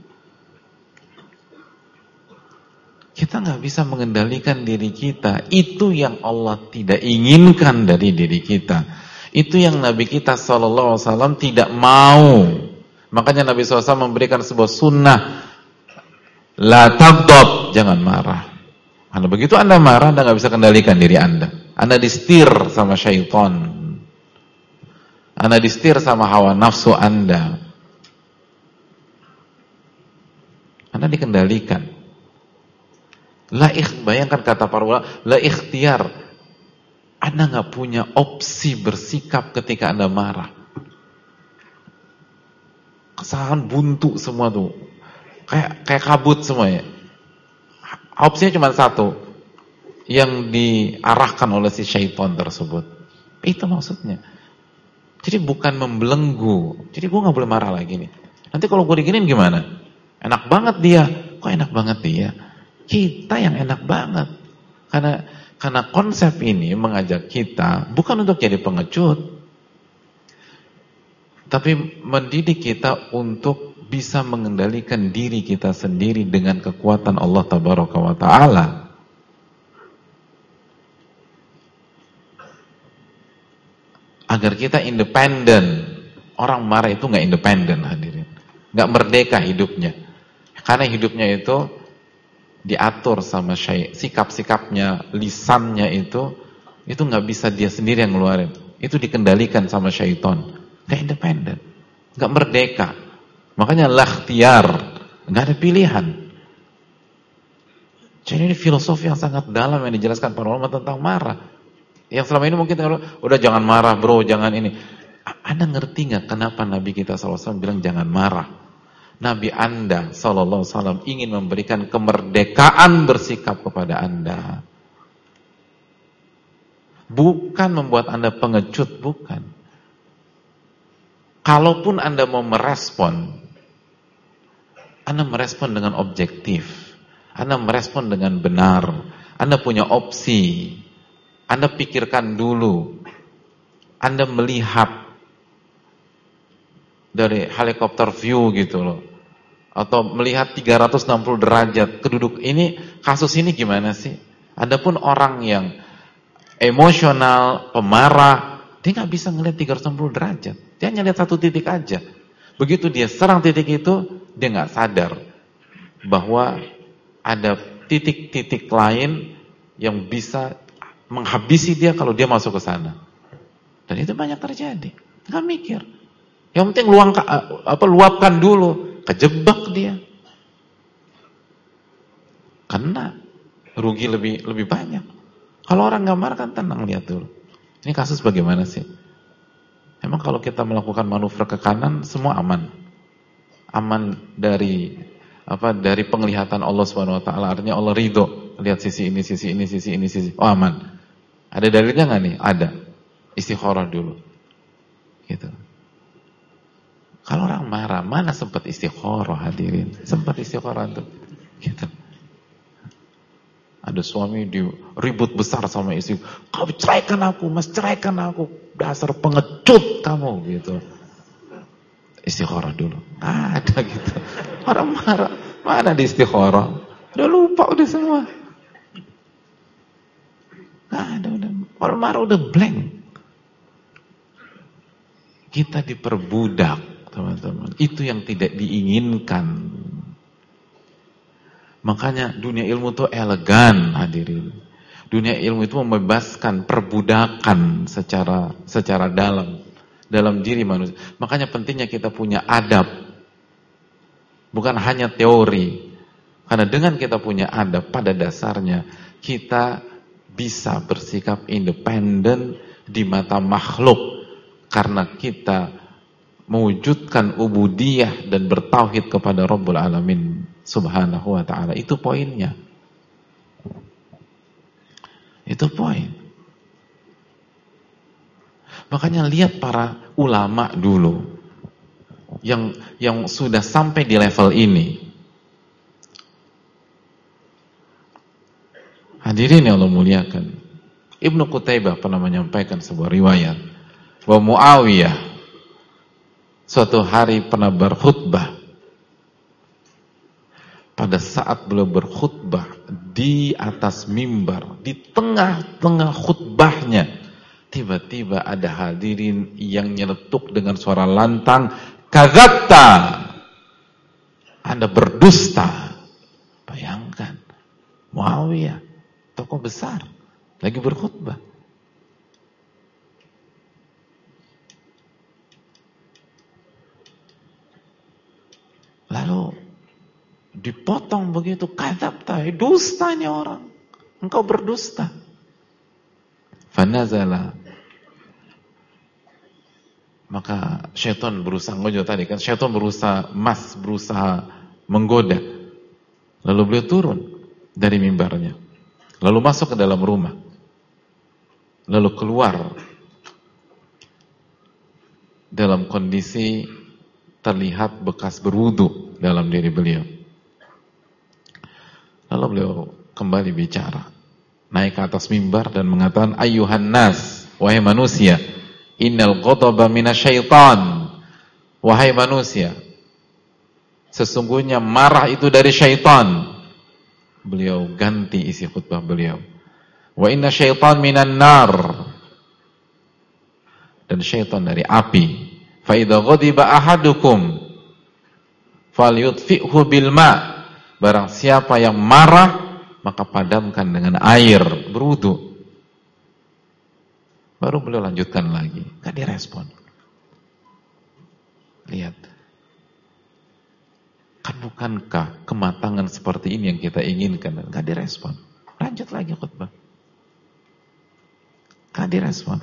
kita nggak bisa mengendalikan diri kita. Itu yang Allah tidak inginkan dari diri kita. Itu yang Nabi kita SAW tidak mau. Makanya Nabi SAW memberikan sebuah sunnah, la taghdab, jangan marah. Karena begitu Anda marah, Anda nggak bisa kendalikan diri Anda. Anda disetir sama syaitan. Anda disetir sama hawa nafsu Anda. Anda dikendalikan. Bayangkan kata para ulama, la ikhtiar. Anda nggak punya opsi bersikap ketika Anda marah. Kesalahan buntu semua tuh, kayak kabut semuanya. Opsinya cuma satu, yang diarahkan oleh si syaitan tersebut. Itu maksudnya. Jadi bukan membelenggu. Jadi gue nggak boleh marah lagi nih. Nanti kalau gue diginin gimana? Enak banget dia. Kok enak banget dia? Kita yang enak banget. Karena konsep ini mengajak kita bukan untuk jadi pengecut, tapi mendidik kita untuk bisa mengendalikan diri kita sendiri dengan kekuatan Allah Tabaraka wa Ta'ala. Agar kita independen. Orang marah itu gak independen, hadirin. Gak merdeka hidupnya. Karena hidupnya itu diatur sama sikap-sikapnya, lisannya itu gak bisa dia sendiri yang ngeluarin. itu dikendalikan sama syaitan. Nggak independen, nggak merdeka. Makanya la ikhtiyar, nggak ada pilihan. Jadi ini filosofi yang sangat dalam yang dijelaskan para ulama tentang marah. Yang selama ini mungkin udah jangan marah bro, jangan ini. Anda ngerti nggak kenapa Nabi kita SAW bilang jangan marah? Nabi Anda SAW ingin memberikan kemerdekaan bersikap kepada Anda. Bukan membuat Anda pengecut, bukan. Kalaupun Anda mau merespon, Anda merespon dengan objektif. Anda merespon dengan benar. Anda punya opsi. Anda pikirkan dulu. Anda melihat dari helikopter view gitu loh. Atau melihat 360 derajat keduduk ini, kasus ini gimana sih? Adapun orang yang emosional, pemarah, dia nggak bisa ngelihat 360 derajat. Dia hanya lihat satu titik aja. Begitu dia serang titik itu, dia nggak sadar bahwa ada titik-titik lain yang bisa menghabisi dia kalau dia masuk ke sana. Dan itu banyak terjadi. Nggak mikir. Yang penting luapkan dulu, kejebak dia. Kena, rugi lebih banyak. Kalau orang nggak marah kan tenang, lihat dulu. Ini kasus bagaimana sih? Emang kalau kita melakukan manuver ke kanan semua aman? Aman dari penglihatan Allah Subhanahu wa taala, artinya Allah ridho. Lihat sisi ini, sisi ini, sisi ini, sisi. Oh aman. Ada dalilnya nggak nih? Ada. Istikharah dulu. Gitu. Kalau orang marah, mana sempat istikharah hadirin? Sempat istikharah tuh. Gitu. Ada suami ribut besar sama istri, "Kau ceraikan aku, Mas, ceraikan aku. Dasar pengecut kamu," gitu. Istikharah dulu. Ada gitu. Orang marah, mana di istikharah? Udah lupa udah semua. Ada udah. Orang marah udah blank. Kita diperbudak, teman-teman. Itu yang tidak diinginkan. Makanya dunia ilmu itu elegan, hadirin. Dunia ilmu itu membebaskan perbudakan secara dalam diri manusia. Makanya pentingnya kita punya adab. Bukan hanya teori. Karena dengan kita punya adab, pada dasarnya kita bisa bersikap independen di mata makhluk. Karena kita mewujudkan ubudiyah dan bertauhid kepada Rabbul Alamin Subhanahu wa ta'ala. Itu poinnya. Itu poin. Makanya lihat para ulama dulu yang sudah sampai di level ini. Hadirin yang Allah muliakan. Ibnu Qutaibah pernah menyampaikan sebuah riwayat bahwa Muawiyah suatu hari pernah berkhutbah. Pada saat beliau berkhutbah di atas mimbar, di tengah-tengah khutbahnya, tiba-tiba ada hadirin yang nyeletuk dengan suara lantang, "Kadzabta! Anda berdusta." Bayangkan, Muawiyah, tokoh besar, lagi berkhutbah. Lalu dipotong begitu, kadzabta, dustanya orang. Engkau berdusta. Fanazala. Maka syaitan berusaha tadi kan, syaitan berusaha menggoda. Lalu beliau turun dari mimbarnya. Lalu masuk ke dalam rumah. Lalu keluar dalam kondisi terlihat bekas berwudu dalam diri beliau. Lalu beliau kembali bicara, naik ke atas mimbar dan mengatakan, "Ayyuhan nas, wahai manusia, innal ghadaba minasyaitan." Wahai manusia, sesungguhnya marah itu dari syaitan. Beliau ganti isi khutbah beliau. Wa inna syaitan minan nar. Dan syaitan dari api. Fa idza ghadiba ahadukum falyutfi'hu bil ma'. Barang siapa yang marah, maka padamkan dengan air, berwudu. Baru beliau lanjutkan lagi, gak direspon. Lihat, kan bukankah kematangan seperti ini yang kita inginkan? Gak direspon. Lanjut lagi khutbah, gak direspon.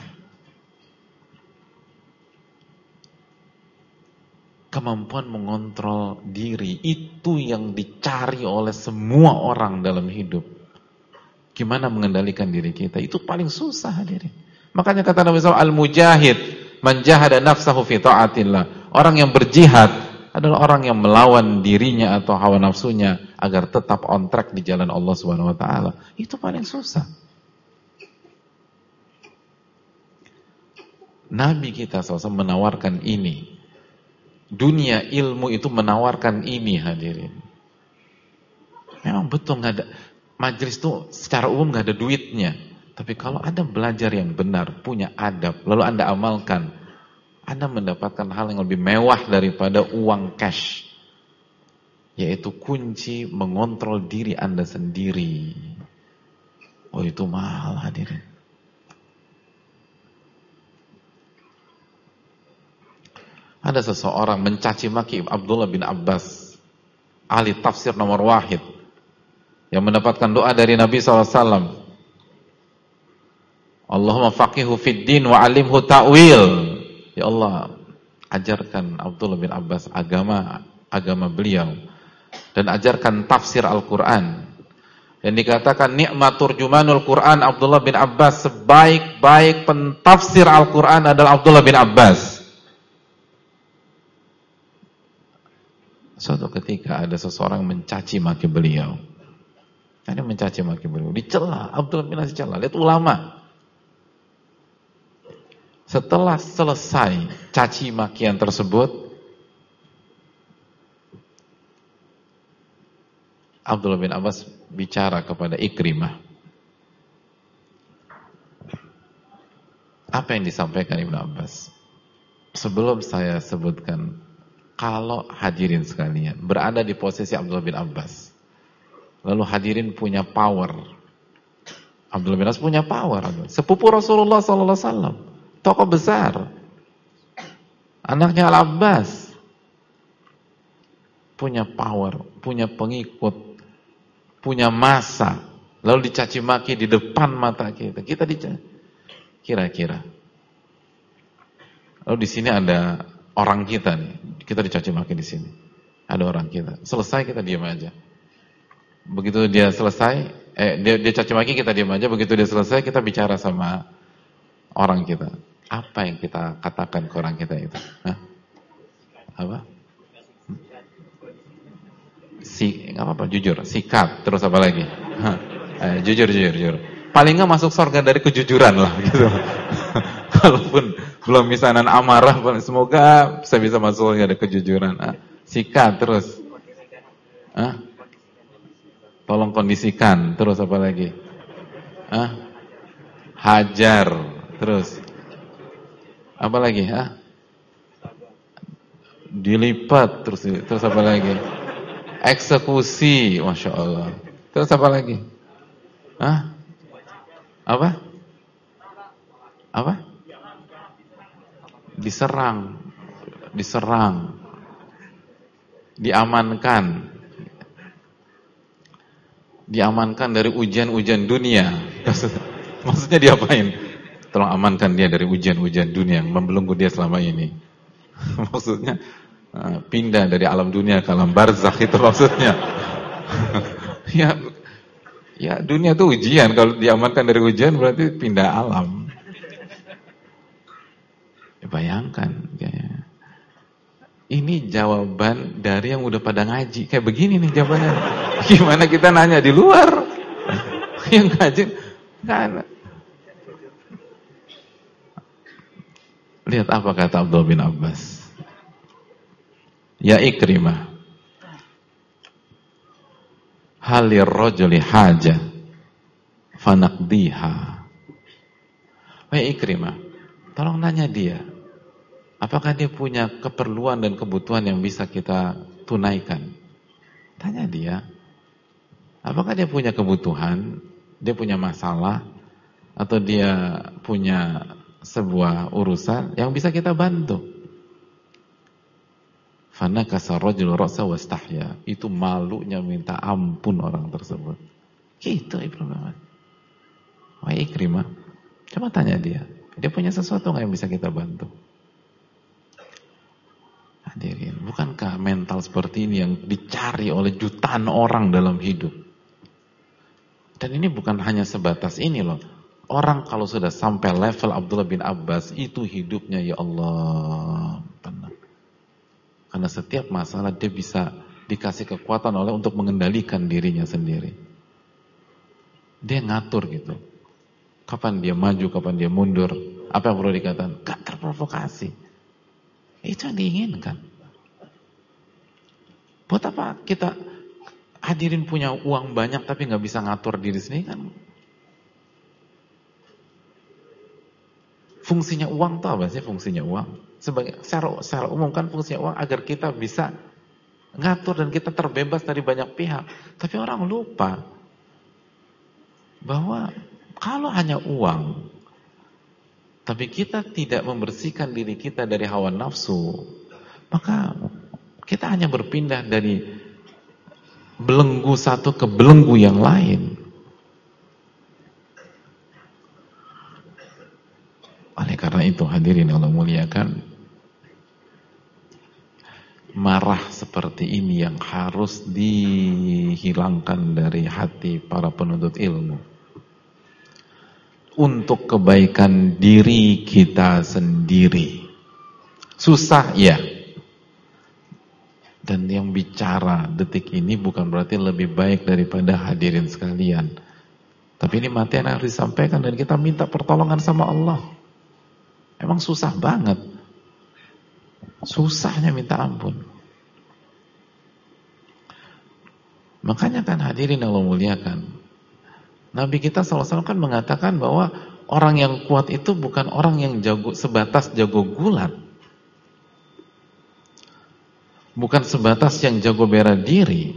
Kemampuan mengontrol diri itu yang dicari oleh semua orang dalam hidup. Gimana mengendalikan diri kita? Itu paling susah, hadirin. Makanya kata Nabi SAW, al-mujahid man jahada nafsahu fi ta'atillah. Orang yang berjihad adalah orang yang melawan dirinya atau hawa nafsunya agar tetap on track di jalan Allah Subhanahu wa taala. Itu paling susah. Nabi kita SAW menawarkan ini. Dunia ilmu itu menawarkan ini, hadirin. Memang betul nggak ada majelis itu secara umum nggak ada duitnya. Tapi kalau Anda belajar yang benar, punya adab, lalu Anda amalkan, Anda mendapatkan hal yang lebih mewah daripada uang cash, yaitu kunci mengontrol diri Anda sendiri. Oh, itu mahal, hadirin. Ada seseorang mencaci maki Abdullah bin Abbas, ahli tafsir nomor wahid, yang mendapatkan doa dari Nabi SAW. Allahumma faqihu fid din wa alimhu ta'wil. Ya Allah, ajarkan Abdullah bin Abbas agama beliau, dan ajarkan tafsir Al-Quran. Dan dikatakan ni'matur jumanul Quran Abdullah bin Abbas, sebaik-baik pentafsir Al-Quran adalah Abdullah bin Abbas. Suatu ketika ada seseorang mencaci maki beliau. Ada mencaci maki beliau, dicela, Abdullah bin Abbas dicela. Lihat ulama. Setelah selesai caci makian tersebut, Abdullah bin Abbas bicara kepada Ikrimah. Apa yang disampaikan Ibnu Abbas? Sebelum saya sebutkan, kalau hadirin sekalian berada di posisi Abdullah bin Abbas, lalu hadirin punya power. Abdullah bin Abbas punya power. Sepupu Rasulullah SAW, tokoh besar, anaknya Al-Abbas, punya power, punya pengikut, punya massa, lalu dicaci maki di depan mata kita. Kita dicaci. Kira-kira. Lalu di sini ada orang kita nih, kita dicaci maki di sini. Ada orang kita. Selesai kita diam aja. Begitu dia selesai, dia caci maki kita diam aja. Begitu dia selesai kita bicara sama orang kita. Apa yang kita katakan ke orang kita itu? Hah? Apa? Nggak apa-apa, jujur, sikat, terus apa lagi? Jujur. Paling nggak masuk surga dari kejujuran lah, gitu. Kalaupun belum misanan amarah, semoga saya bisa masuk surga dari kejujuran. Sikat, terus. Tolong kondisikan, terus apa lagi? Hajar, terus. Apa lagi? Dilipat, terus apa lagi? Eksekusi, Masya Allah. Terus apa lagi? Apa? Diserang, diamankan dari ujian-ujian dunia. Maksudnya diapain? Tolong amankan dia dari ujian-ujian dunia yang membelenggu dia selama ini. Maksudnya pindah dari alam dunia ke alam barzakh, itu maksudnya. Ya dunia itu ujian, kalau diamankan dari ujian berarti pindah alam. Ya, bayangkan kayaknya. Ini jawaban dari yang udah pada ngaji. Kayak begini nih jawabannya. Gimana kita nanya di luar? Yang ngaji kan. Lihat apa kata Abdullah bin Abbas. Ya Ikrimah, halir rajuli haja fanaqdiha. Wahai Ikrimah, tolong nanya dia, apakah dia punya keperluan dan kebutuhan yang bisa kita tunaikan? Tanya dia, apakah dia punya kebutuhan, dia punya masalah, atau dia punya sebuah urusan yang bisa kita bantu. Fanakasa rajul ra'sa wastahya. Itu malunya minta ampun orang tersebut. Gitu Ibnu Muhammad. Wahai Ikrimah, coba tanya dia. Dia punya sesuatu nggak yang bisa kita bantu? Hadirin, bukankah mental seperti ini yang dicari oleh jutaan orang dalam hidup? Dan ini bukan hanya sebatas ini loh. Orang kalau sudah sampai level Abdullah bin Abbas, itu hidupnya ya Allah tenang. Karena setiap masalah dia bisa dikasih kekuatan oleh untuk mengendalikan dirinya sendiri. Dia ngatur gitu. Kapan dia maju, kapan dia mundur, apa yang perlu dikatakan, gak terprovokasi. Itu yang diinginkan. Buat apa kita hadirin punya uang banyak tapi gak bisa ngatur diri sendiri kan? Fungsinya uang itu apa sih fungsinya uang? Secara umum kan fungsinya uang agar kita bisa ngatur dan kita terbebas dari banyak pihak. Tapi orang lupa bahwa kalau hanya uang, tapi kita tidak membersihkan diri kita dari hawa nafsu, maka kita hanya berpindah dari belenggu satu ke belenggu yang lain. Oleh karena itu hadirin Allah muliakan, marah seperti ini yang harus dihilangkan dari hati para penuntut ilmu. Untuk kebaikan diri kita sendiri. Susah ya. Dan yang bicara detik ini bukan berarti lebih baik daripada hadirin sekalian. Tapi ini materi yang harus disampaikan dan kita minta pertolongan sama Allah. Emang susah banget. Susahnya minta ampun. Makanya kan hadirin Allah muliakan, Nabi kita SAW kan mengatakan bahwa orang yang kuat itu bukan orang yang jago sebatas jago gulat. Bukan sebatas yang jago bela diri.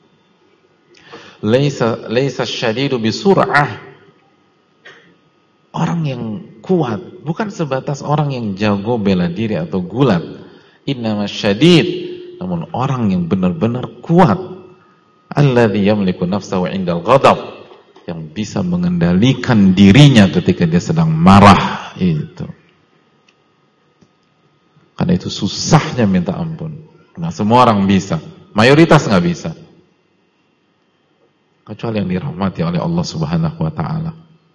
Laisa syadidu bisur'ah. Orang yang kuat bukan sebatas orang yang jago bela diri atau gulat. Innama syadid, namun orang yang benar-benar kuat. Alladzi yamliku nafsahu 'indal ghadab. Yang bisa mengendalikan dirinya ketika dia sedang marah itu. Karena itu susahnya minta ampun. Nah, semua orang bisa, mayoritas nggak bisa. Kecuali yang dirahmati oleh Allah Subhanahu wa taala.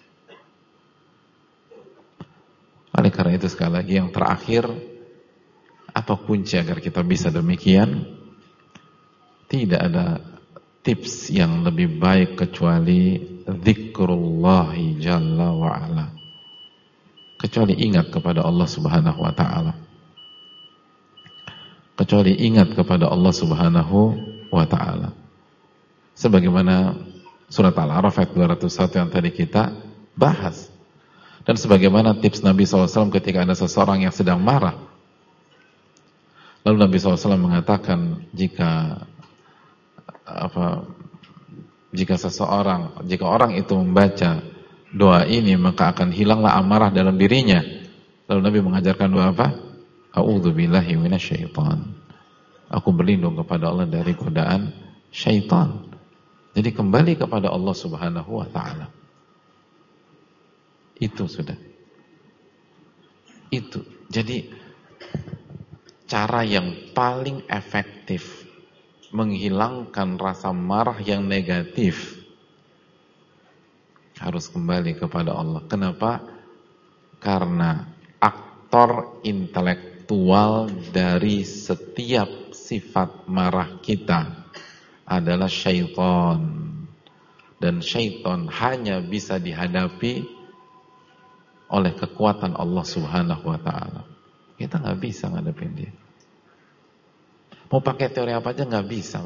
Oleh karena itu sekali lagi yang terakhir, apa kunci agar kita bisa demikian? Tidak ada tips yang lebih baik kecuali dzikrullahi jalla wa ala. Kecuali ingat kepada Allah Subhanahu wa taala. Kecuali ingat kepada Allah Subhanahu wa taala. Sebagaimana surat Al-A'raf ayat 201 yang tadi kita bahas. Dan sebagaimana tips Nabi SAW ketika ada seseorang yang sedang marah. Lalu Nabi SAW mengatakan jika orang itu membaca doa ini maka akan hilanglah amarah dalam dirinya. Lalu Nabi mengajarkan doa apa? A'udzubillahi minasyaitan. Aku berlindung kepada Allah dari godaan syaitan. Jadi kembali kepada Allah Subhanahu wa taala. Itu sudah. Itu. Jadi cara yang paling efektif menghilangkan rasa marah yang negatif harus kembali kepada Allah. Kenapa? Karena aktor intelektual dari setiap sifat marah kita adalah syaitan. Dan syaitan hanya bisa dihadapi oleh kekuatan Allah Subhanahu wa taala. Kita nggak bisa ngadepin dia. Mau pakai teori apa aja nggak bisa.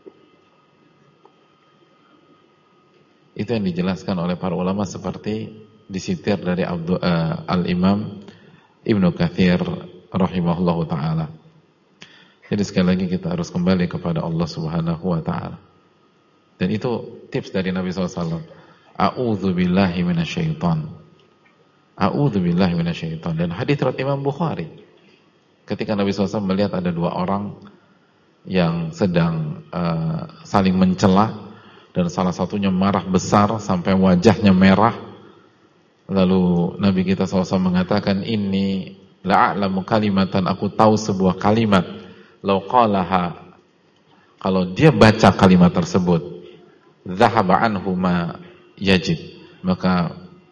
Itu yang dijelaskan oleh para ulama seperti disitir dari Al-Imam Ibnu Katsir rahimahullahu taala. Jadi sekali lagi kita harus kembali kepada Allah Subhanahu wa taala. Dan itu tips dari Nabi SAW. A'udzubillahi minasyaitan. A'udzubillahi minasyaitonir. Dan hadits riwayat Imam Bukhari. Ketika Nabi SAW melihat ada dua orang yang sedang saling mencela, dan salah satunya marah besar sampai wajahnya merah. Lalu Nabi kita SAW mengatakan, inni la'a'lamu kalimatan, aku tahu sebuah kalimat, law qalaha, kalau dia baca kalimat tersebut, dhahaba anhu ma yajid, maka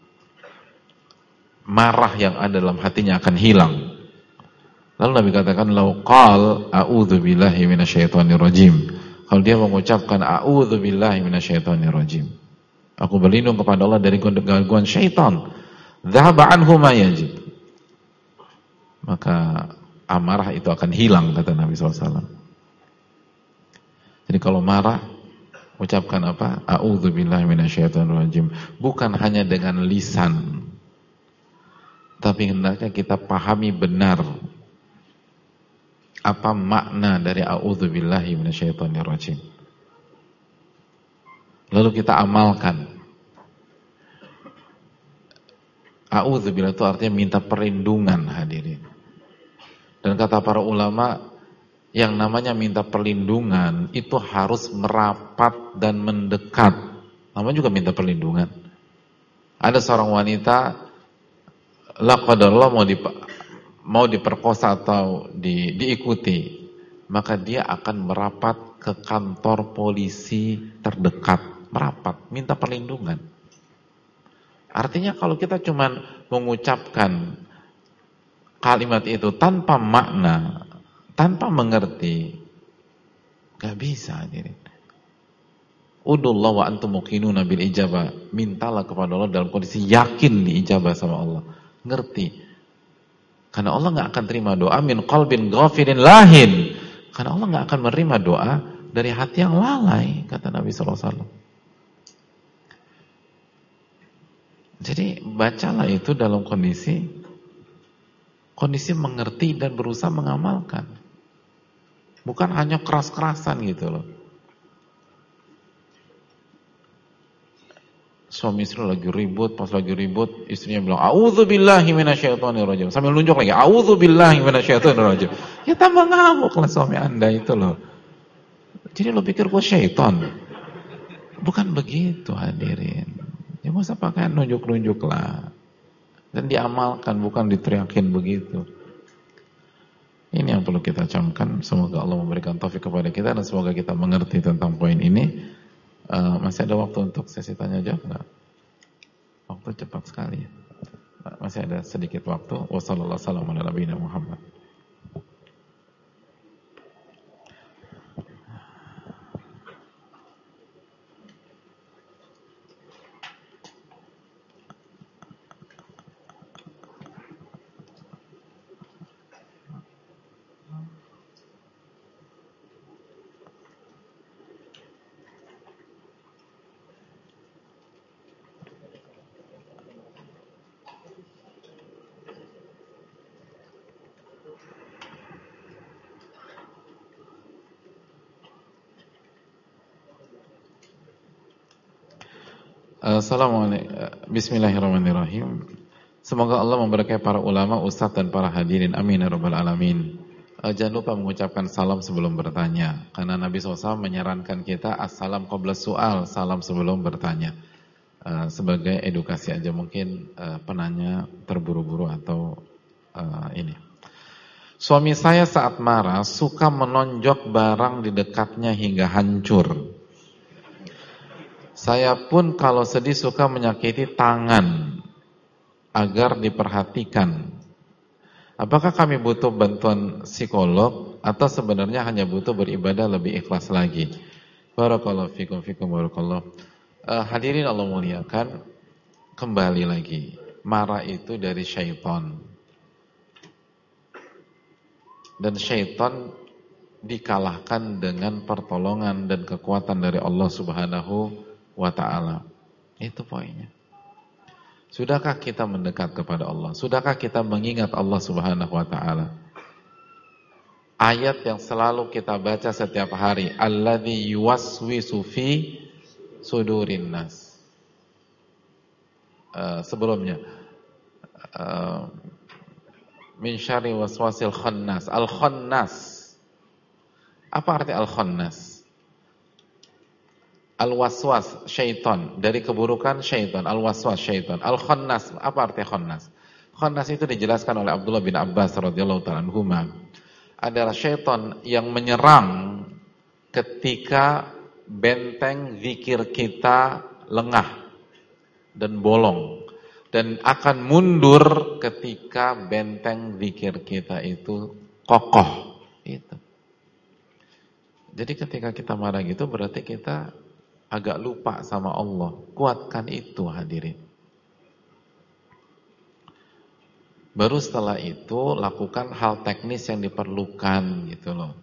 marah yang ada dalam hatinya akan hilang. Lalu Nabi katakan, law qal a'udzu billahi minasyaitonir rajim, kalau dia mengucapkan a'udzu billahi minasyaitonir rajim, aku berlindung kepada Allah dari gangguan syaitan, dhahaba anhu ma yajid, maka amarah itu akan hilang, kata Nabi SAW. Jadi kalau marah, ucapkan apa? A'udzubillahi minasyaitonir rajim. Bukan hanya dengan lisan, tapi hendaknya kita pahami benar apa makna dari a'udzubillahi minasyaitonir rajim. Lalu kita amalkan. A'udzubillah itu artinya minta perlindungan, hadirin. Dan kata para ulama, yang namanya minta perlindungan itu harus merapat dan mendekat. Namanya juga minta perlindungan. Ada seorang wanita, la qadarullah, mau diperkosa atau diikuti, maka dia akan merapat ke kantor polisi terdekat, merapat, minta perlindungan. Artinya kalau kita cuma mengucapkan kalimat itu tanpa makna, tanpa mengerti, gak bisa, hadirin. Udullah wa antum muqinuna bil ijabah, mintalah kepada Allah dalam kondisi yakin diijabah sama Allah, ngerti. Karena Allah gak akan terima doa min qalbin ghafirin lahin, karena Allah gak akan menerima doa dari hati yang lalai, kata Nabi SAW. Jadi bacalah itu dalam kondisi mengerti dan berusaha mengamalkan. Bukan hanya keras-kerasan gitu loh. Suami istri lagi ribut, pas lagi ribut istrinya bilang a'udzubillahi minasyaitonir rajim, sambil nunjuk lagi a'udzubillahi minasyaitonir rajim. Ya tambah ngamuk lah suami Anda itu loh. Jadi lo pikir gue syaitan? Bukan begitu, hadirin. Ya gak usah pakai nunjuk-nunjuk lah. Dan diamalkan, bukan diteriakin begitu. Ini yang perlu kita camkan. Semoga Allah memberikan taufik kepada kita, dan semoga kita mengerti tentang poin ini. Masih ada waktu untuk sesi tanya jawab enggak? Waktu cepat sekali. Masih ada sedikit waktu. Wassallallahu ala nabiyina Muhammad. Assalamualaikum. Bismillahirrahmanirrahim. Semoga Allah memberkahi para ulama, ustadz dan para hadirin. Amin ya rabbal alamin. Jangan lupa mengucapkan salam sebelum bertanya, karena Nabi SAW menyarankan kita assalam qabla su'al, salam sebelum bertanya. Sebagai edukasi aja, mungkin penanya terburu-buru atau ini. Suami saya saat marah suka menonjok barang di dekatnya hingga hancur. Saya pun kalau sedih suka menyakiti tangan agar diperhatikan. Apakah kami butuh bantuan psikolog atau sebenarnya hanya butuh beribadah lebih ikhlas lagi? Barakallahu fikum barakallahu. Hadirin Allah muliakan, kembali lagi, marah itu dari syaitan. Dan syaitan dikalahkan dengan pertolongan dan kekuatan dari Allah Subhanahu wa ta'ala. Itu poinnya. Sudahkah kita mendekat kepada Allah? Sudahkah kita mengingat Allah Subhanahu wa ta'ala? Ayat yang selalu kita baca setiap hari, alladzi yuwaswisu fi sudurin nas. Sebelumnya, min syarri waswasil khannas. Al-khannas. Apa arti al-khannas? Al-waswas, syaitan. Dari keburukan syaitan. Al-waswas, syaitan. Al-khannas, apa arti khannas? Khannas itu dijelaskan oleh Abdullah bin Abbas radhiyallahu ta'ala anhuma. Adalah syaitan yang menyerang ketika benteng zikir kita lengah dan bolong. Dan akan mundur ketika benteng zikir kita itu kokoh. Itu. Jadi ketika kita marah gitu berarti kita agak lupa sama Allah. Kuatkan itu hadirin. Baru setelah itu lakukan hal teknis yang diperlukan gitu loh.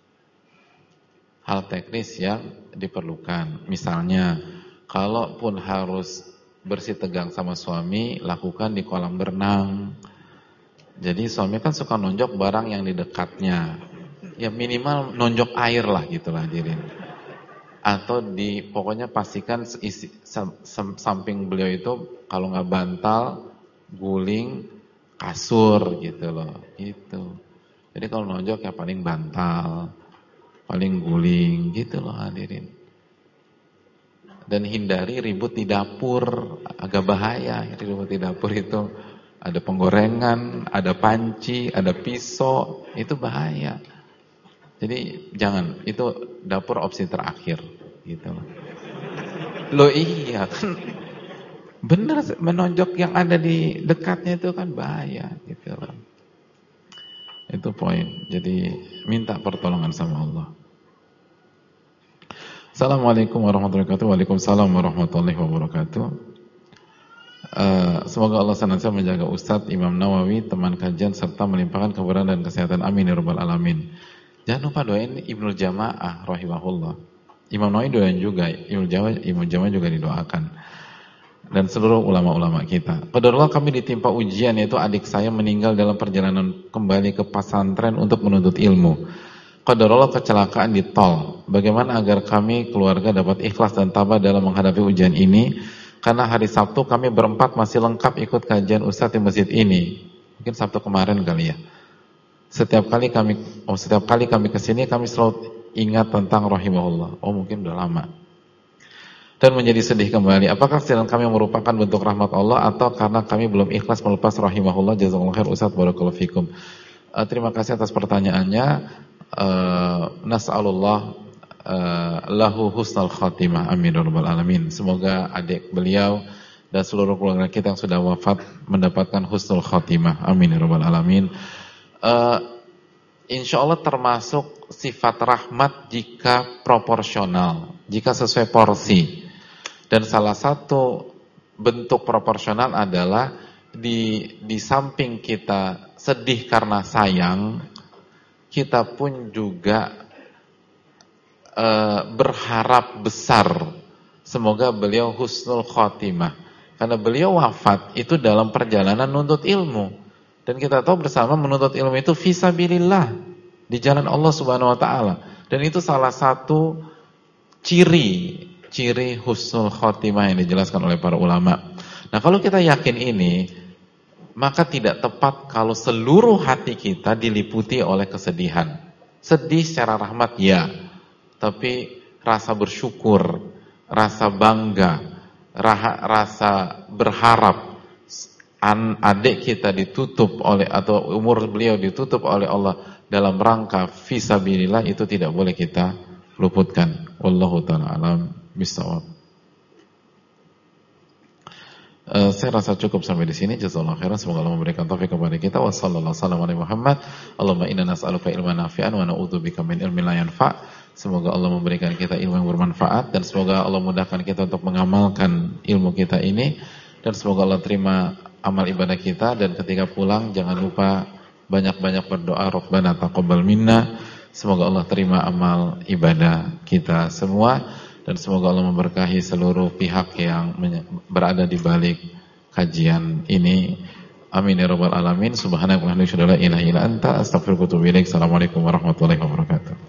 Hal teknis yang diperlukan. Misalnya, kalaupun harus bersih tegang sama suami, lakukan di kolam berenang. Jadi suami kan suka nonjok barang yang di dekatnya. Ya minimal nonjok air lah gitu lah hadirin. Atau pokoknya pastikan samping beliau itu kalau nggak bantal, guling, kasur gitu loh. Gitu. Jadi kalau nonjok ya paling bantal, paling guling gitu loh hadirin. Dan hindari ribut di dapur, agak bahaya ribut di dapur itu. Ada penggorengan, ada panci, ada pisau, itu bahaya. Jadi jangan, itu dapur opsi terakhir gitu loh. Loh iya kan bener, menonjok yang ada di dekatnya itu kan bahaya gitu loh. Itu poin. Jadi minta pertolongan sama Allah. Assalamualaikum warahmatullahi wabarakatuh. Waalaikumsalam warahmatullahi wabarakatuh. Semoga Allah senantiasa menjaga Ustadz Imam Nawawi, teman kajian, serta melimpahkan keberkahan dan kesehatan. Amin ya rabbal alamin. Jangan lupa doain Ibnul Jamaah rahimahullah. Imam Nawawi doain juga, Imam Jamaah juga didoakan. Dan seluruh ulama-ulama kita. Qadarullah kami ditimpa ujian, yaitu adik saya meninggal dalam perjalanan kembali ke pesantren untuk menuntut ilmu. Qadarullah kecelakaan di tol. Bagaimana agar kami keluarga dapat ikhlas dan tabah dalam menghadapi ujian ini? Karena hari Sabtu kami berempat masih lengkap ikut kajian Ustadz di masjid ini. Mungkin Sabtu kemarin kali ya. Setiap kali kami kesini kami selalu ingat tentang rahimahullah. Oh mungkin udah lama. Dan menjadi sedih kembali. Apakah kesalahan kami merupakan bentuk rahmat Allah atau karena kami belum ikhlas melepas rahimahullah? Jazakallahu khair Ustadz, barakallahu fikum. Terima kasih atas pertanyaannya. Nas'alullah lahu husnal khatimah. Amin ya rabbal alamin. Semoga adik beliau dan seluruh keluarga kita yang sudah wafat mendapatkan husnul khatimah. Amin ya rabbal alamin. Insya Allah termasuk sifat rahmat jika proporsional, jika sesuai porsi. Dan salah satu bentuk proporsional adalah di samping kita sedih karena sayang, kita pun juga berharap besar semoga beliau husnul khotimah. Karena beliau wafat itu dalam perjalanan nuntut ilmu. Dan kita tahu bersama menuntut ilmu itu fisabilillah, di jalan Allah Subhanahu wa taala. Dan itu salah satu ciri husnul khotimah yang dijelaskan oleh para ulama. Nah, kalau kita yakin ini, maka tidak tepat kalau seluruh hati kita diliputi oleh kesedihan. Sedih secara rahmat ya, tapi rasa bersyukur, rasa bangga, rasa berharap adik kita ditutup oleh, atau umur beliau ditutup oleh Allah dalam rangka fisabilillah, itu tidak boleh kita luputkan. Wallahu ta'ala alam bisawab. Saya rasa cukup sampai di sini. Jazakallahu khairan. Semoga Allah memberikan taufik kepada kita. Wassallallahu alaihi Muhammad. Allahumma inna nas'aluka ilman nafi'an wa na'udzubika min ilmin la yanfa'. Semoga Allah memberikan kita ilmu yang bermanfaat, dan semoga Allah mudahkan kita untuk mengamalkan ilmu kita ini, dan semoga Allah terima amal ibadah kita. Dan ketika pulang jangan lupa banyak-banyak berdoa, Rabbana taqabbal minna. Semoga Allah terima amal ibadah kita semua, dan semoga Allah memberkahi seluruh pihak yang berada di balik kajian ini. Amin ya rabbal alamin. Subhanakallahumma wa bihamdika, la ilaha illa anta, astaghfiruka wa atubu ilaik. Assalamualaikum warahmatullahi wabarakatuh.